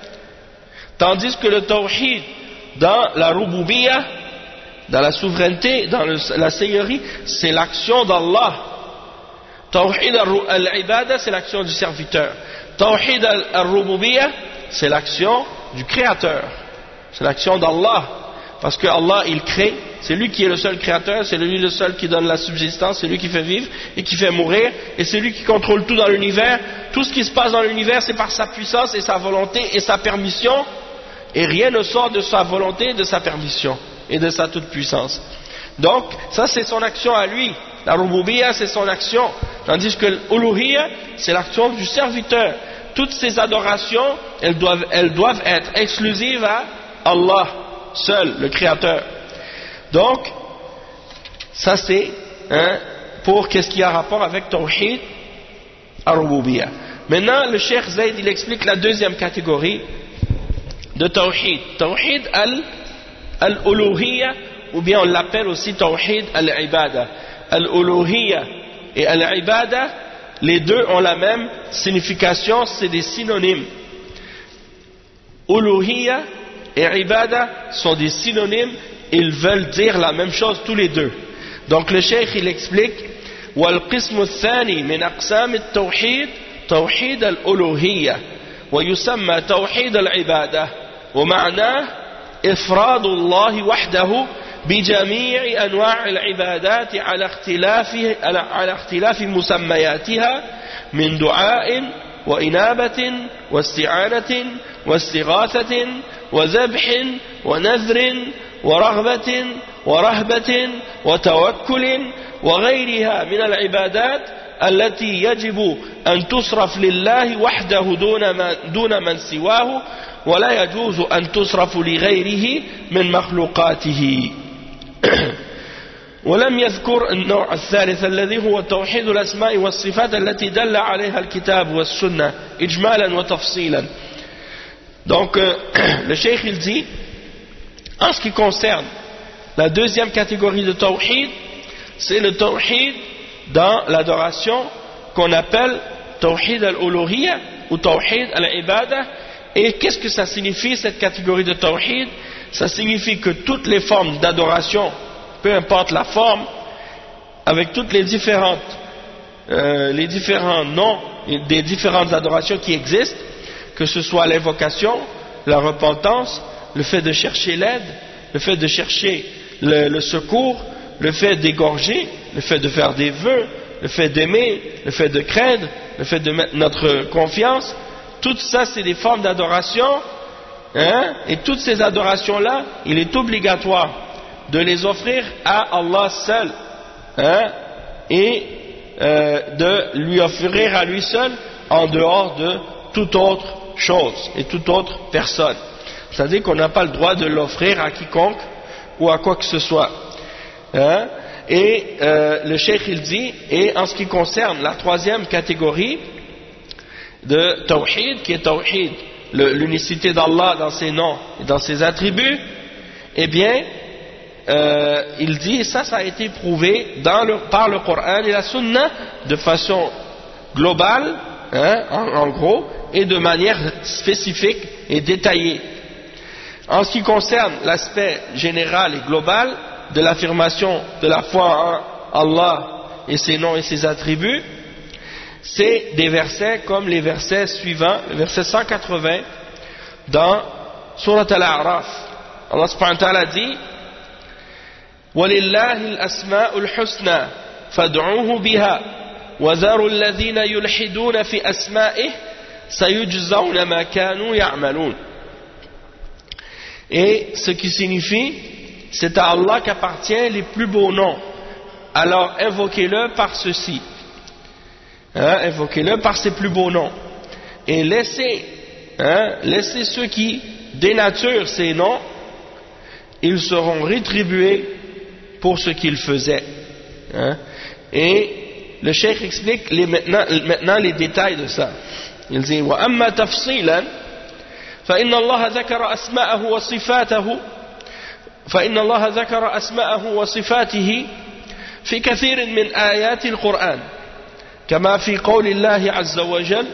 Tandis que le tawhid dans la rububiyyah, dans la souveraineté, dans la seigneurie, c'est l'action d'Allah. Tawhid al-ibada, c'est l'action du serviteur. Tawhid al-rububiyyah, c'est l'action du créateur. C'est l'action d'Allah. Parce que Allah, il crée, c'est lui qui est le seul créateur, c'est lui le seul qui donne la subsistance, c'est lui qui fait vivre et qui fait mourir, et c'est lui qui contrôle tout dans l'univers. Tout ce qui se passe dans l'univers, c'est par sa puissance et sa volonté et sa permission, et rien ne sort de sa volonté, de sa permission et de sa toute puissance. Donc, ça c'est son action à lui. La rububiyyah, c'est son action, tandis que l'uluhiyyah, c'est l'action du serviteur. Toutes ces adorations, elles doivent être exclusives à Allah seul, le créateur. Donc, ça c'est pour qu'est-ce qui a rapport avec Tawhid al-Rububiyyah. Maintenant, le Cheikh Zayd, il explique la deuxième catégorie de Tawhid. Tawhid al-Uluhiyyah, ou bien on l'appelle aussi Tawhid al-Ibada. Al-Uluhiyyah et al-Ibada, les deux ont la même signification, c'est des synonymes. Uluhiyyah et Ibada sont des synonymes, ils veulent dire la même chose tous les deux. Donc le cheikh il explique والقسم الثاني من أقسام التوحيد توحيد الألوهية ويسمى توحيد العبادة ومعناه إفراد الله وحده بجميع أنواع العبادات على اختلاف مسمياتها من دعاء وإنابة واستعانة واستغاثة وذبح ونذر ورغبة ورهبة وتوكل وغيرها من العبادات التي يجب أن تصرف لله وحده دون من سواه ولا يجوز أن تصرف لغيره من مخلوقاته. ولم يذكر النوع الثالث الذي هو توحيد الأسماء والصفات التي دل عليها الكتاب والسنة إجمالا وتفصيلا. Donc le cheikh il dit, en ce qui concerne la deuxième catégorie de tawhid, c'est le tawhid dans l'adoration qu'on appelle tawhid al-uluhiyyah ou tawhid al-ibada. Et qu'est-ce que ça signifie cette catégorie de tawhid? Ça signifie que toutes les formes d'adoration, peu importe la forme, avec toutes les différents noms des différentes adorations qui existent, que ce soit l'invocation, la repentance, le fait de chercher l'aide, le fait de chercher le secours, le fait d'égorger, le fait de faire des vœux, le fait d'aimer, le fait de craindre, le fait de mettre notre confiance, tout ça c'est des formes d'adoration, hein, et toutes ces adorations-là, il est obligatoire de les offrir à Allah seul, hein, et de lui offrir à lui seul en dehors de toute autre chose et toute autre personne. C'est-à-dire qu'on n'a pas le droit de l'offrir à quiconque ou à quoi que ce soit. Hein? Et le cheikh il dit, et en ce qui concerne la troisième catégorie de tawhid, qui est tawhid, l'unicité d'Allah dans ses noms et dans ses attributs, eh bien, il dit, ça a été prouvé par le Coran et la Sunna de façon globale, hein, en gros, et de manière spécifique et détaillée. En ce qui concerne l'aspect général et global de l'affirmation de la foi en Allah et ses noms et ses attributs, c'est des versets comme les versets suivants, le verset 180 dans Surat Al-A'raf. Allah subhanahu wa ta'ala dit وَلِلَّهِ الْأَسْمَاءُ الْحُسْنَى فَادْعُوهُ بِهَا وَذَرُوا الَّذِينَ يُلْحِدُونَ فِي أَسْمَائِهِ سَيُجْزَوْنَ مَا كَانُوا يَعْمَلُونَ. Et ce qui signifie, c'est à Allah qu'appartient les plus beaux noms. Alors invoquez-le par ceci. Invoquez-le par ses plus beaux noms. Et laissez ceux qui dénaturent ces noms, ils seront rétribués pour ce qu'ils faisaient. Et le cheikh explique maintenant les détails de ça. Il dit وَأَمَّا تَفْصِيلًا فإن الله ذكر أسماءه وصفاته في كثير من آيات القرآن كما في قول الله عز وجل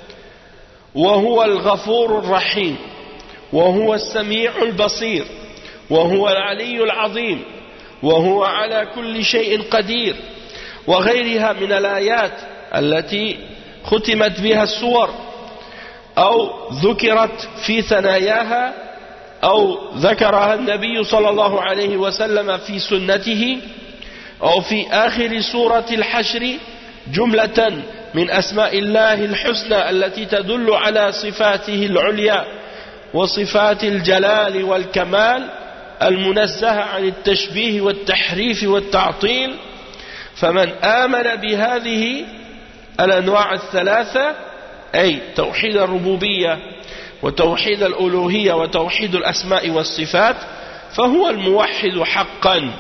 وهو الغفور الرحيم وهو السميع البصير وهو العلي العظيم وهو على كل شيء قدير وغيرها من الآيات التي ختمت بها السور أو ذكرت في ثناياها أو ذكرها النبي صلى الله عليه وسلم في سنته أو في آخر سورة الحشر جملة من أسماء الله الحسنى التي تدل على صفاته العليا وصفات الجلال والكمال المنزهة عن التشبيه والتحريف والتعطيل فمن آمن بهذه الأنواع الثلاثة أي توحيد الربوبية وتوحيد الألوهية وتوحيد الأسماء والصفات فهو الموحد حقا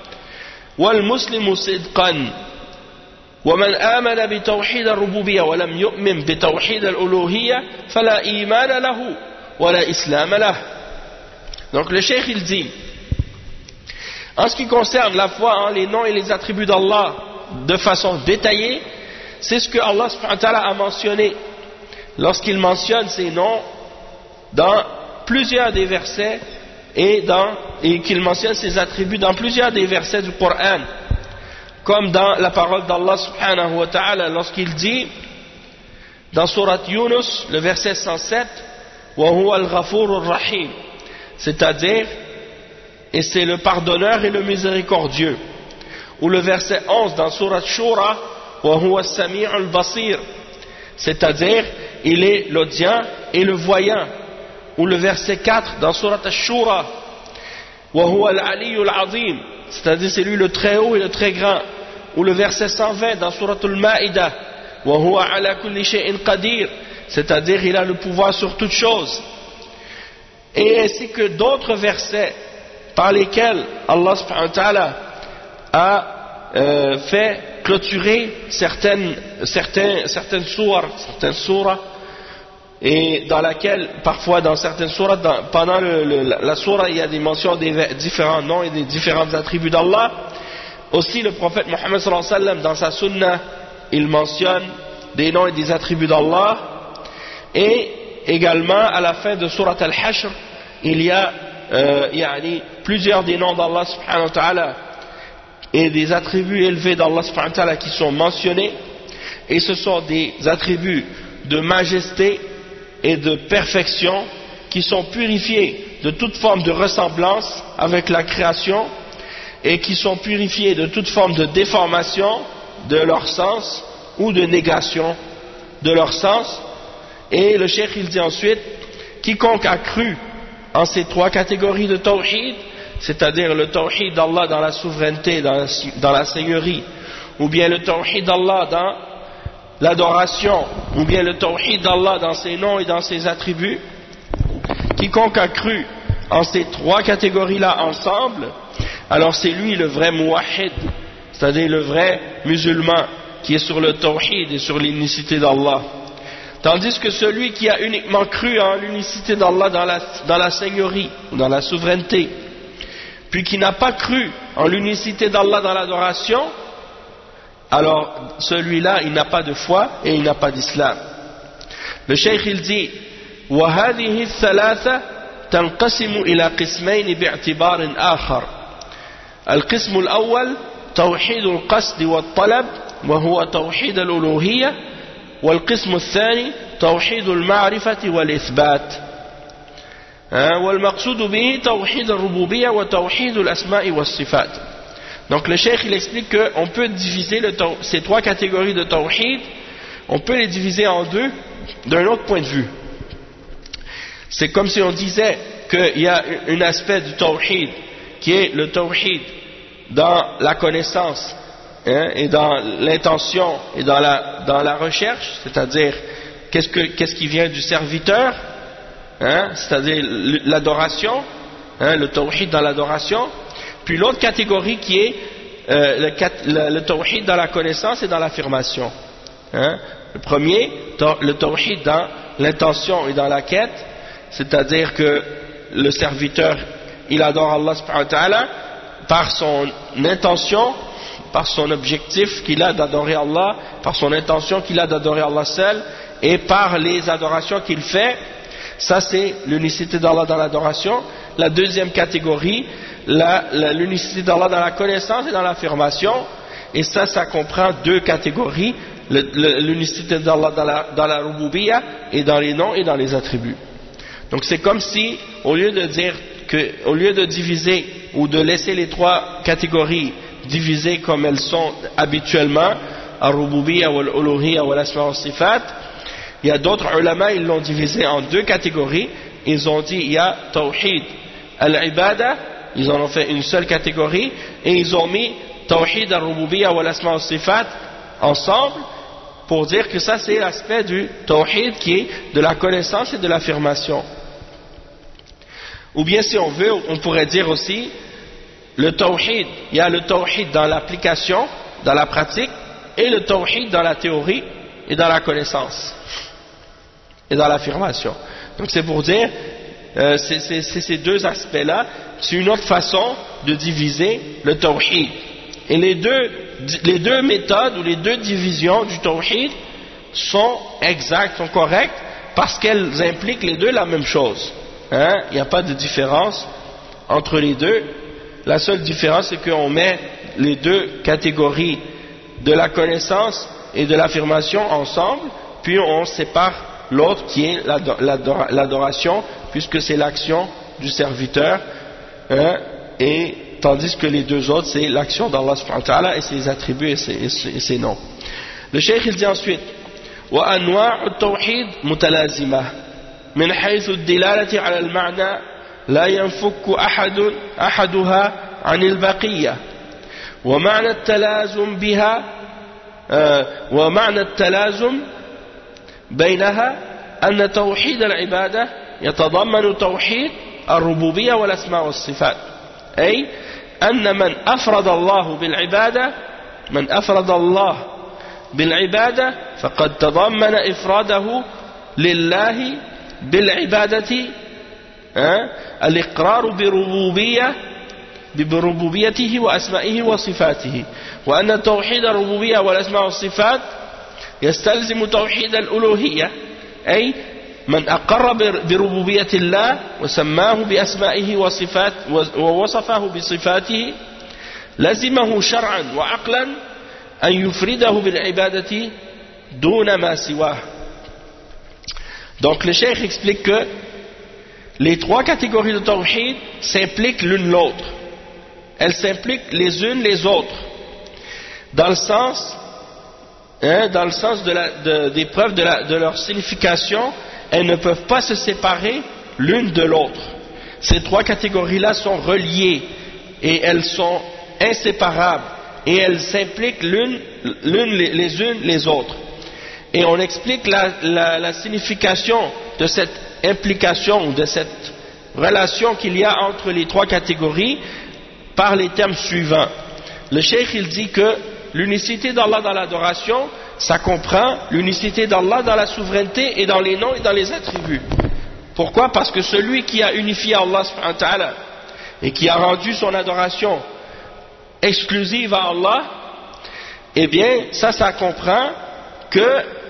والمسلم صدقا ومن آمن بتوحيد الربوبية ولم يؤمن بتوحيد الألوهية فلا إيمان له ولا إسلام له. Donc le cheikh il dit, en ce qui concerne la foi en les noms et les attributs d'Allah de façon détaillée, c'est ce que Allah subhanahu wa ta'ala a mentionné lorsqu'il mentionne ces noms dans plusieurs des versets et qu'il mentionne ses attributs dans plusieurs des versets du Coran, comme dans la parole d'Allah subhanahu wa ta'ala lorsqu'il dit dans Surat Yunus le verset 107 wa huwa al-ghafur ar-rahim, c'est-à-dire et c'est le pardonneur et le miséricordieux, ou le verset 11 dans Surat Shura wa huwa as-sami' al-basir, c'est-à-dire il est l'audient et le voyant, ou le verset 4 dans Surat Ash-Shura wa huwa al-ali al-azim, c'est-à-dire c'est lui le très haut et le très grand, ou le verset 120 dans Surat Al-Ma'idah wa huwa ala kulli shay'in qadir, c'est-à-dire il a le pouvoir sur toutes choses, et ainsi que d'autres versets par lesquels Allah subhanahu wa ta'ala a fait clôturer certaines sourates, et dans laquelle parfois dans certaines sourates pendant la sourate il y a des mentions des différents noms et des différents attributs d'Allah. Aussi le prophète Mohammed sallallahu alayhi wa sallam dans sa sunna il mentionne des noms et des attributs d'Allah, et également à la fin de sourate Al-Hashr il y a plusieurs des noms d'Allah subhanahu wa ta'ala et des attributs élevés d'Allah subhanahu wa ta'ala qui sont mentionnés, et ce sont des attributs de majesté et de perfection qui sont purifiés de toute forme de ressemblance avec la création et qui sont purifiés de toute forme de déformation de leur sens ou de négation de leur sens. Et le cheikh il dit ensuite, quiconque a cru en ces trois catégories de tawhid, c'est-à-dire le tawhid d'Allah dans la souveraineté, dans la seigneurie, ou bien le tawhid d'Allah dans l'adoration, ou bien le tawhid d'Allah dans ses noms et dans ses attributs, quiconque a cru en ces trois catégories-là ensemble, alors c'est lui le vrai muwahhid, c'est-à-dire le vrai musulman qui est sur le tawhid et sur l'unicité d'Allah. Tandis que celui qui a uniquement cru en l'unicité d'Allah dans la seigneurie, dans la souveraineté, puis qui n'a pas cru en l'unicité d'Allah dans l'adoration, alors celui-là il n'a pas de foi et il n'a pas d'islam. Le cheikh il dit وهذه الثلاثة تنقسم إلى قسمين باعتبار آخر. القسم الأول توحيد القصد والطلب وهو توحيد الألوهية، والقسم الثاني توحيد المعرفة والإثبات، والمقصود به توحيد الربوبية وتوحيد الأسماء والصفات. Donc le cheikh il explique qu'on peut diviser ces trois catégories de tawhid, on peut les diviser en deux d'un autre point de vue. C'est comme si on disait qu'il y a un aspect du tawhid qui est le tawhid dans la connaissance et dans l'intention et dans la recherche, c'est-à-dire qu'est-ce qui vient du serviteur, c'est-à-dire l'adoration, le tawhid dans l'adoration. Puis l'autre catégorie qui est le tawhid dans la connaissance et dans l'affirmation. Le premier, le tawhid dans l'intention et dans la quête, c'est-à-dire que le serviteur il adore Allah subhanahu wa ta'ala par son intention, par son objectif qu'il a d'adorer Allah, par son intention qu'il a d'adorer Allah seul, et par les adorations qu'il fait. Ça c'est l'unicité d'Allah dans l'adoration. La deuxième catégorie, l'unicité d'Allah dans la connaissance et dans l'affirmation, et ça comprend deux catégories, l'unicité d'Allah dans la rububiyya et dans les noms et dans les attributs. Donc c'est comme si au lieu de diviser ou de laisser les trois catégories divisées comme elles sont habituellement, al-rububiyya wal-uluhiyya wal-asma wal-sifat, il y a d'autres ulama, ils l'ont divisé en deux catégories. Ils ont dit il y a tawhid al-ibada, ils en ont fait une seule catégorie, et ils ont mis tawhid al-rububiyya wal-asma wal-sifat ensemble pour dire que ça c'est l'aspect du tawhid qui est de la connaissance et de l'affirmation. Ou bien si on veut, on pourrait dire aussi le tawhid, il y a le tawhid dans l'application, dans la pratique, et le tawhid dans la théorie et dans la connaissance et dans l'affirmation. Donc c'est pour dire c'est ces deux aspects-là, c'est une autre façon de diviser le tawhid. Et les deux méthodes ou les deux divisions du tawhid sont exactes, sont correctes, parce qu'elles impliquent les deux la même chose. Il n'y a pas de différence entre les deux. La seule différence c'est qu'on met les deux catégories de la connaissance et de l'affirmation ensemble, puis on sépare l'autre qui est l'adoration, puisque c'est l'action du serviteur, et tandis que les deux autres c'est l'action d'Allah subhanahu wa ta'ala et ses attributs et ses noms. Le cheikh il dit ensuite وأنواع التوحيد متلازمة من حيث الدلالة على المعنى لا ينفك أحدها عن البقية ومعنى التلازم بها ومعنى التلازم بينها أن توحيد العبادة يتضمن توحيد الربوبية والأسماء والصفات، أي أن من أفرد الله بالعبادة فقد تضمن إفراده لله بالعبادة الإقرار بربوبيته وأسمائه وصفاته، وأن توحيد الربوبية والأسماء والصفات يستلزم توحيد الألوهية، أي من أقر بربوبية الله وسماه بأسمائه ووصفه بصفاته لزمه شرعا وعقلا أن يفرده بالعبادة دون ما سواه. Donc le cheikh explique que les trois catégories de tawhid s'impliquent l'une l'autre. Elles s'impliquent les unes les autres dans le sens des preuves de leur signification. Elles ne peuvent pas se séparer l'une de l'autre. Ces trois catégories-là sont reliées et elles sont inséparables et elles s'impliquent les unes les autres. Et on explique la signification de cette implication, de cette relation qu'il y a entre les trois catégories par les termes suivants. Le cheikh il dit que l'unicité d'Allah dans l'adoration, ça comprend l'unicité d'Allah dans la souveraineté et dans les noms et dans les attributs. Pourquoi? Parce que celui qui a unifié Allah subhanahu wa ta'ala et qui a rendu son adoration exclusive à Allah, eh bien ça comprend que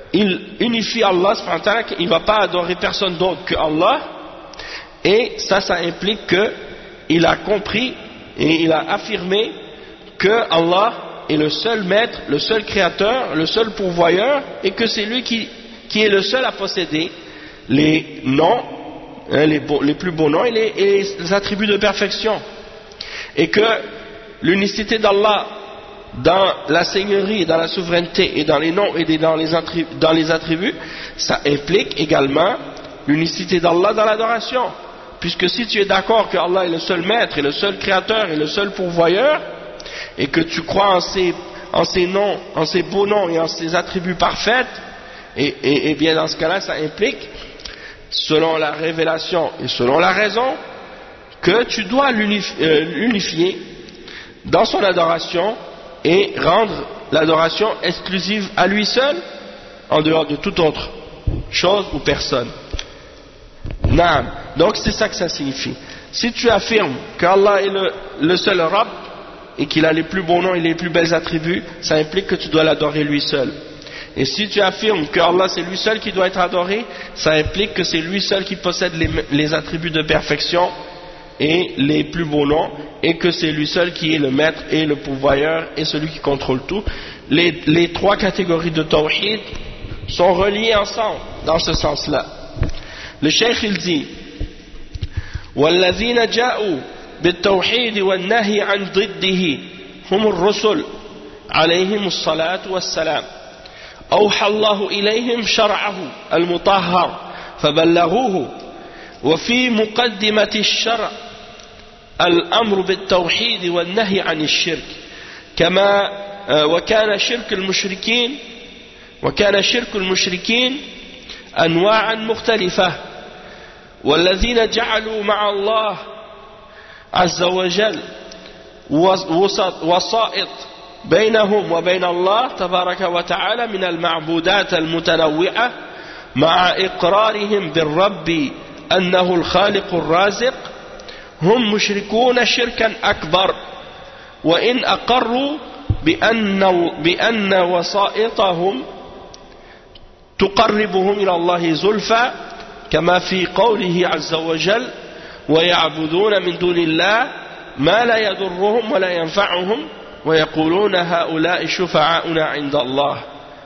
il unifie Allah subhanahu wa ta'ala, qu'il ne va pas adorer personne d'autre que Allah, et ça implique qu'il a compris et il a affirmé que Allah est le seul maître, le seul créateur, le seul pourvoyeur, et que c'est lui qui est le seul à posséder les noms, les plus beaux noms et les attributs de perfection, et que l'unicité d'Allah dans la seigneurie, dans la souveraineté et dans les noms et dans les attributs, ça implique également l'unicité d'Allah dans l'adoration, puisque si tu es d'accord que Allah est le seul maître et le seul créateur et le seul pourvoyeur, et que tu crois en ses noms, en ses beaux noms et en ses attributs parfaits, et bien dans ce cas-là ça implique, selon la révélation et selon la raison, que tu dois l'unifier dans son adoration et rendre l'adoration exclusive à lui seul, en dehors de toute autre chose ou personne. Naam. Donc c'est ça que ça signifie. Si tu affirmes qu'Allah est le seul Rabb et qu'il a les plus beaux noms et les plus belles attributs, ça implique que tu dois l'adorer lui seul. Et si tu affirmes que Allah c'est lui seul qui doit être adoré, ça implique que c'est lui seul qui possède les attributs de perfection et les plus beaux noms, et que c'est lui seul qui est le maître et le pourvoyeur et celui qui contrôle tout. Les trois catégories de tawhid sont reliées ensemble dans ce sens-là. Le cheikh il dit وَالَّذِينَ جَاءُوا بِالتَّوْحِيدِ وَالنَّهِي عَنْ ضِدِّهِ هُمُ الرُّسُلُ عَلَيْهِمُ الصَّلَاةُ وَالسَّلَامُ أوحى الله إليهم شرعه المطهر فبلغوه وفي مقدمة الشرع الأمر بالتوحيد والنهي عن الشرك كما وكان شرك المشركين أنواعا مختلفة والذين جعلوا مع الله عز وجل وسائط بينهم وبين الله تبارك وتعالى من المعبودات المتنوعة مع إقرارهم بالرب أنه الخالق الرازق هم مشركون شركا أكبر وإن أقروا بأن وسائطهم تقربهم إلى الله زلفى كما في قوله عز وجل ويعبدون من دون الله ما لا يضرهم ولا ينفعهم ويقولون هؤلاء شفعاؤنا عند الله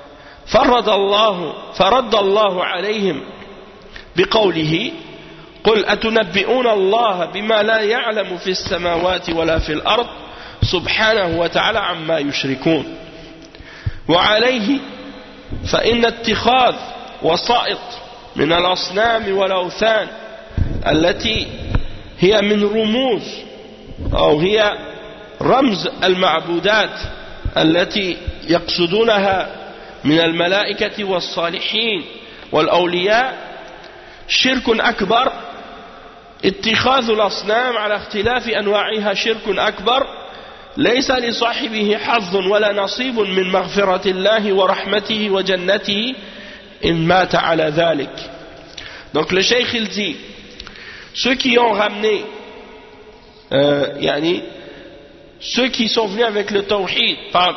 فرد الله عليهم بقوله قل أتنبئون الله بما لا يعلم في السماوات ولا في الأرض سبحانه وتعالى عما يشركون وعليه فإن اتخاذ وسائط من الأصنام والأوثان التي هي من رموز أو هي رمز المعبودات التي يقصدونها من الملائكة والصالحين والأولياء شرك أكبر اتخاذ الأصنام على اختلاف أنواعها شرك أكبر ليس لصاحبه حظ ولا نصيب من مغفرة الله ورحمته وجنته إن مات على ذلك. Donc le cheikh il dit ceux qui ont ramené ceux qui sont venus avec le tawhid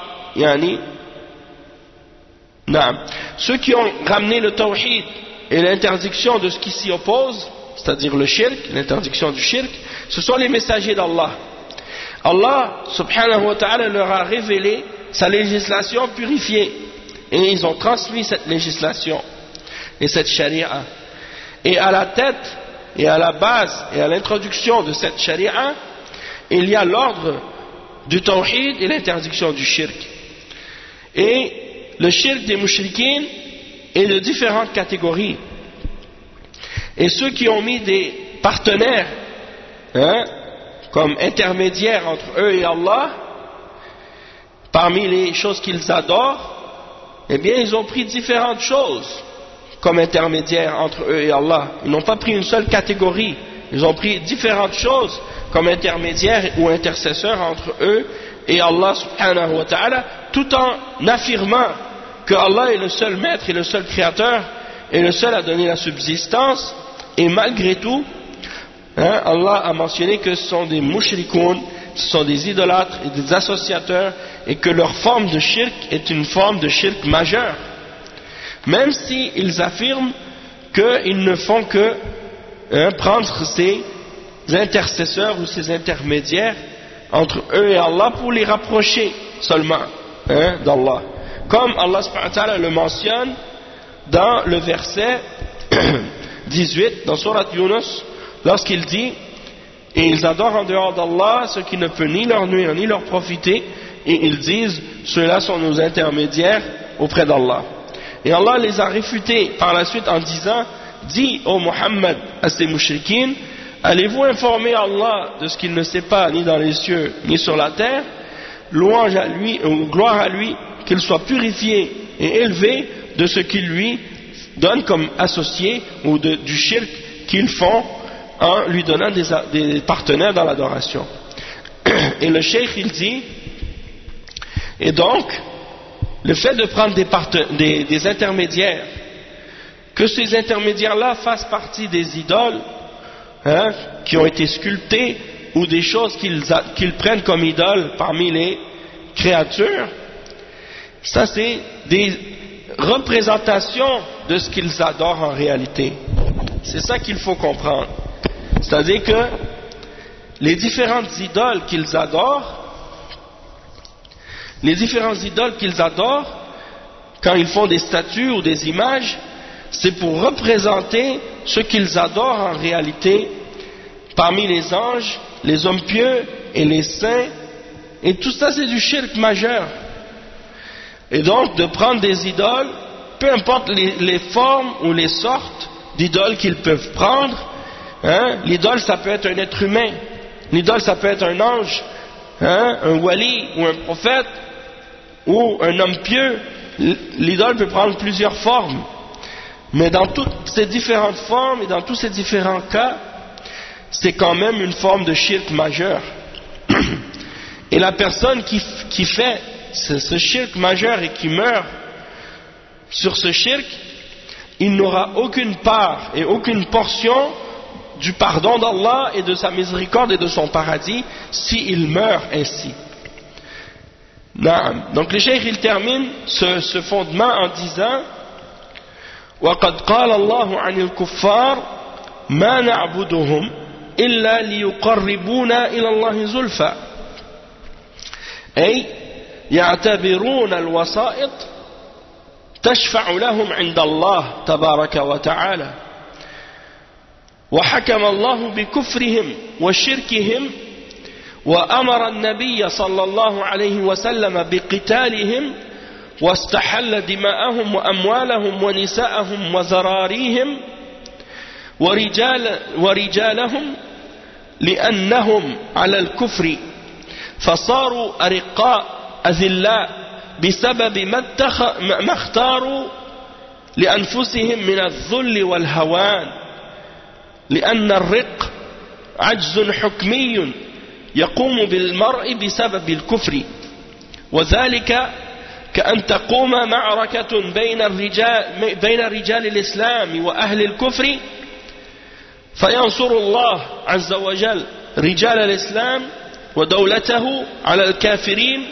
ceux qui ont ramené le tawhid et l'interdiction de ce qui s'y oppose, c'est-à-dire le shirk, l'interdiction du shirk, ce sont les messagers d'Allah. Allah subhanahu wa ta'ala leur a révélé sa législation purifiée et ils ont transmis cette législation et cette sharia. Et à la tête et à la base et à l'introduction de cette sharia, il y a l'ordre du tawhid et l'interdiction du shirk. Et le shirk des mushrikines est de différentes catégories. Et ceux qui ont mis des partenaires comme intermédiaires entre eux et Allah, parmi les choses qu'ils adorent, eh bien ils ont pris différentes choses comme intermédiaires entre eux et Allah. Ils n'ont pas pris une seule catégorie, ils ont pris différentes choses comme intermédiaires ou intercesseurs entre eux et Allah subhanahu wa ta'ala, tout en affirmant que Allah est le seul maître et le seul créateur et le seul à donner la subsistance. Et malgré tout, Allah a mentionné que ce sont des mushrikoun, ce sont des idolâtres et des associateurs, et que leur forme de shirk est une forme de shirk majeur. même s'ils affirment qu'ils ne font que prendre ces intercesseurs ou ces intermédiaires entre eux et Allah pour les rapprocher seulement d'Allah, comme Allah subhanahu wa ta'ala le mentionne dans le verset 18 dans Surat Yunus, lorsqu'il dit: et ils adorent en dehors d'Allah ce qui ne peut ni leur nuire ni leur profiter, et ils disent: ceux-là sont nos intermédiaires auprès d'Allah. Et Allah les a réfutés par la suite en disant: dis ô Muhammad à ces mouchriquines, allez-vous informer Allah de ce qu'il ne sait pas ni dans les cieux ni sur la terre? Louange à lui, ou gloire à lui, qu'il soit purifié et élevé de ce qu'il lui donne comme associé, ou du shirk qu'ils font en lui donnant des partenaires dans l'adoration. Et le cheikh il dit, et donc le fait de prendre des intermédiaires, que ces intermédiaires-là fassent partie des idoles qui ont été sculptées, ou des choses qu'ils prennent comme idoles parmi les créatures, ça c'est des représentations de ce qu'ils adorent en réalité. C'est ça qu'il faut comprendre. C'est-à-dire que les différentes idoles qu'ils adorent, quand ils font des statues ou des images, c'est pour représenter ce qu'ils adorent en réalité parmi les anges, les hommes pieux et les saints, et tout ça c'est du shirk majeur. Et donc de prendre des idoles, peu importe les formes ou les sortes d'idoles qu'ils peuvent prendre, l'idole ça peut être un être humain, l'idole ça peut être un ange, un wali ou un prophète ou un homme pieux, l'idole peut prendre plusieurs formes, mais dans toutes ces différentes formes et dans tous ces différents cas, c'est quand même une forme de shirk majeur. Et la personne qui fait ce shirk majeur et qui meurt sur ce shirk, il n'aura aucune part et aucune portion du pardon d'Allah et de sa miséricorde et de son paradis s'il meurt ainsi. Donc le cheikh il termine ce fondement en disant: وَقَدْ قَالَ اللَّهُ عَنِ الْكُفَّارِ مَا نَعْبُدُهُمْ إِلَّا لِيُقَرِّبُونَا إِلَى اللَّهِ زُلْفَى، أي يعتبرون الوسائط تشفع لهم عند الله تبارك وتعالى. وحكم الله بكفرهم وشركهم، وأمر النبي صلى الله عليه وسلم بقتالهم، واستحل دماءهم وأموالهم ونساءهم وذراريهم ورجالهم لأنهم على الكفر، فصاروا أرقاء أذلاء بسبب ما اختاروا لأنفسهم من الذل والهوان، لأن الرق عجز حكمي يقوم بالمرء بسبب الكفر، وذلك كأن تقوم معركة بين رجال الإسلام وأهل الكفر، فينصر الله عز وجل رجال الإسلام ودولته على الكافرين،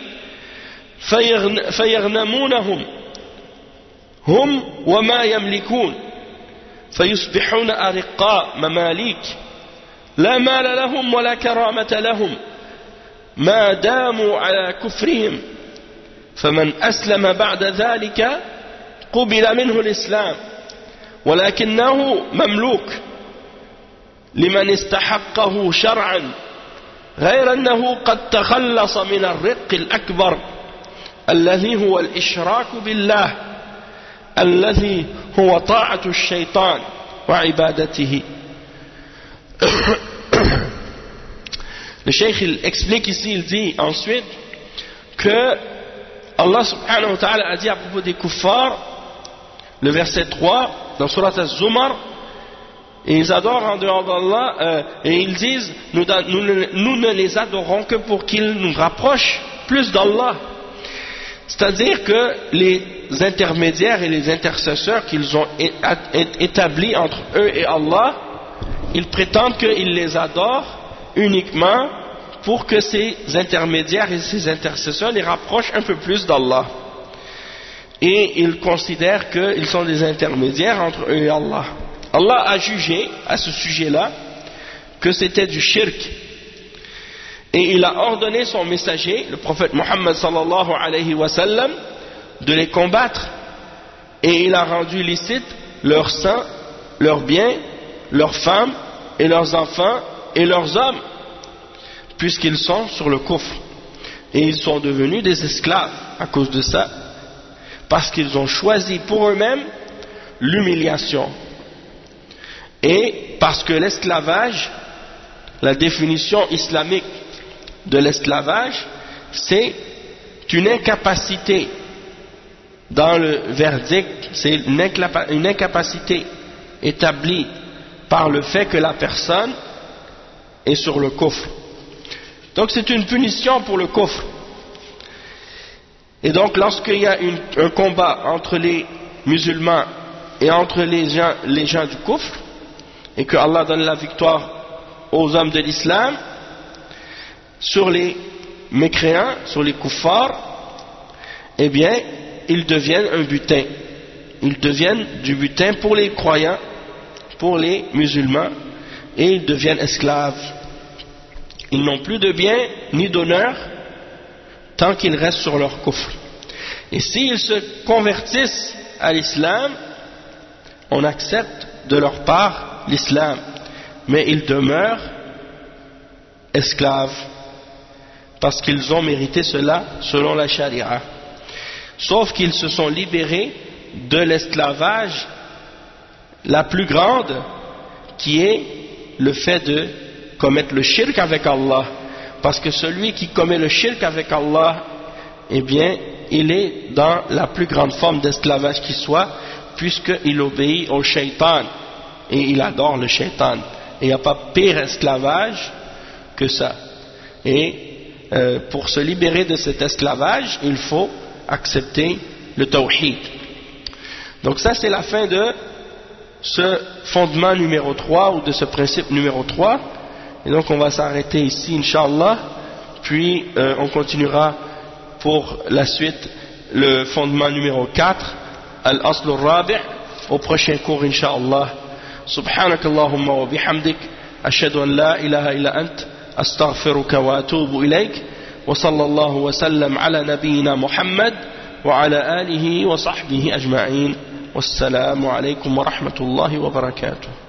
فيغنمونهم هم وما يملكون، فيصبحون أرقاء مماليك لا مال لهم ولا كرامة لهم ما داموا على كفرهم، فمن أسلم بعد ذلك قبل منه الإسلام، ولكنه مملوك لمن استحقه شرعا، غير أنه قد تخلص من الرق الأكبر الذي هو الإشراك بالله، الذي هو طاعة الشيطان وعبادته. Le cheikh il explique ici, il dit ensuite que Allah subhanahu wa ta'ala a dit à propos des kuffars, le verset 3 dans Surat Az-Zumar, et ils adorent en dehors d'Allah, et ils disent nous ne les adorons que pour qu'ils nous rapprochent plus d'Allah. C'est-à-dire que les intermédiaires et les intercesseurs qu'ils ont établis entre eux et Allah, ils prétendent qu'ils les adorent uniquement pour que ces intermédiaires et ces intercesseurs les rapprochent un peu plus d'Allah. et ils considèrent qu'ils sont des intermédiaires entre eux et Allah. Allah a jugé à ce sujet-là que c'était du shirk, et il a ordonné son messager, le prophète Muhammad sallallahu alayhi wa sallam, de les combattre, et il a rendu licite leur sang, leurs biens, leurs femmes et leurs enfants et leurs hommes, puisqu'ils sont sur le kufr, et ils sont devenus des esclaves à cause de ça, parce qu'ils ont choisi pour eux-mêmes l'humiliation, et parce que l'esclavage, la définition islamique de l'esclavage, c'est une incapacité dans le verdict, c'est une incapacité établie par le fait que la personne est sur le kufr. Donc c'est une punition pour le kufr. Et donc lorsqu'il y a un combat entre les musulmans et entre les gens du kufr, et que Allah donne la victoire aux hommes de l'islam sur les mécréants, sur les kuffars, eh bien ils deviennent un butin. Ils deviennent du butin pour les croyants, pour les musulmans, et ils deviennent esclaves. Ils n'ont plus de bien ni d'honneur tant qu'ils restent sur leur kufr. Et s'ils se convertissent à l'islam, on accepte de leur part l'islam, mais ils demeurent esclaves parce qu'ils ont mérité cela selon la charia. Sauf qu'ils se sont libérés de l'esclavage la plus grande, qui est le fait de commettre le shirk avec Allah, parce que celui qui commet le shirk avec Allah, eh bien il est dans la plus grande forme d'esclavage qui soit, puisqu'il obéit au shaitan et il adore le shaitan, et il n'y a pas pire esclavage que ça. Et pour se libérer de cet esclavage, il faut accepter le tawhid. Donc ça, c'est la fin de ce fondement numéro 3, ou de ce principe numéro 3, et donc on va s'arrêter ici Inch'Allah, puis on continuera pour la suite le fondement numéro 4, al-asl al-rabi', au prochain cours Inch'Allah. Subhanakallahumma wa bihamdik, ashhadu an la ilaha illa ant, astaghfiruka wa atubu ilayk, wa sallallahu wa sallam ala nabiyyina Muhammad wa ala alihi wa sahbihi ajma'in. Wassalamu alaykum wa rahmatullahi wa barakatuh.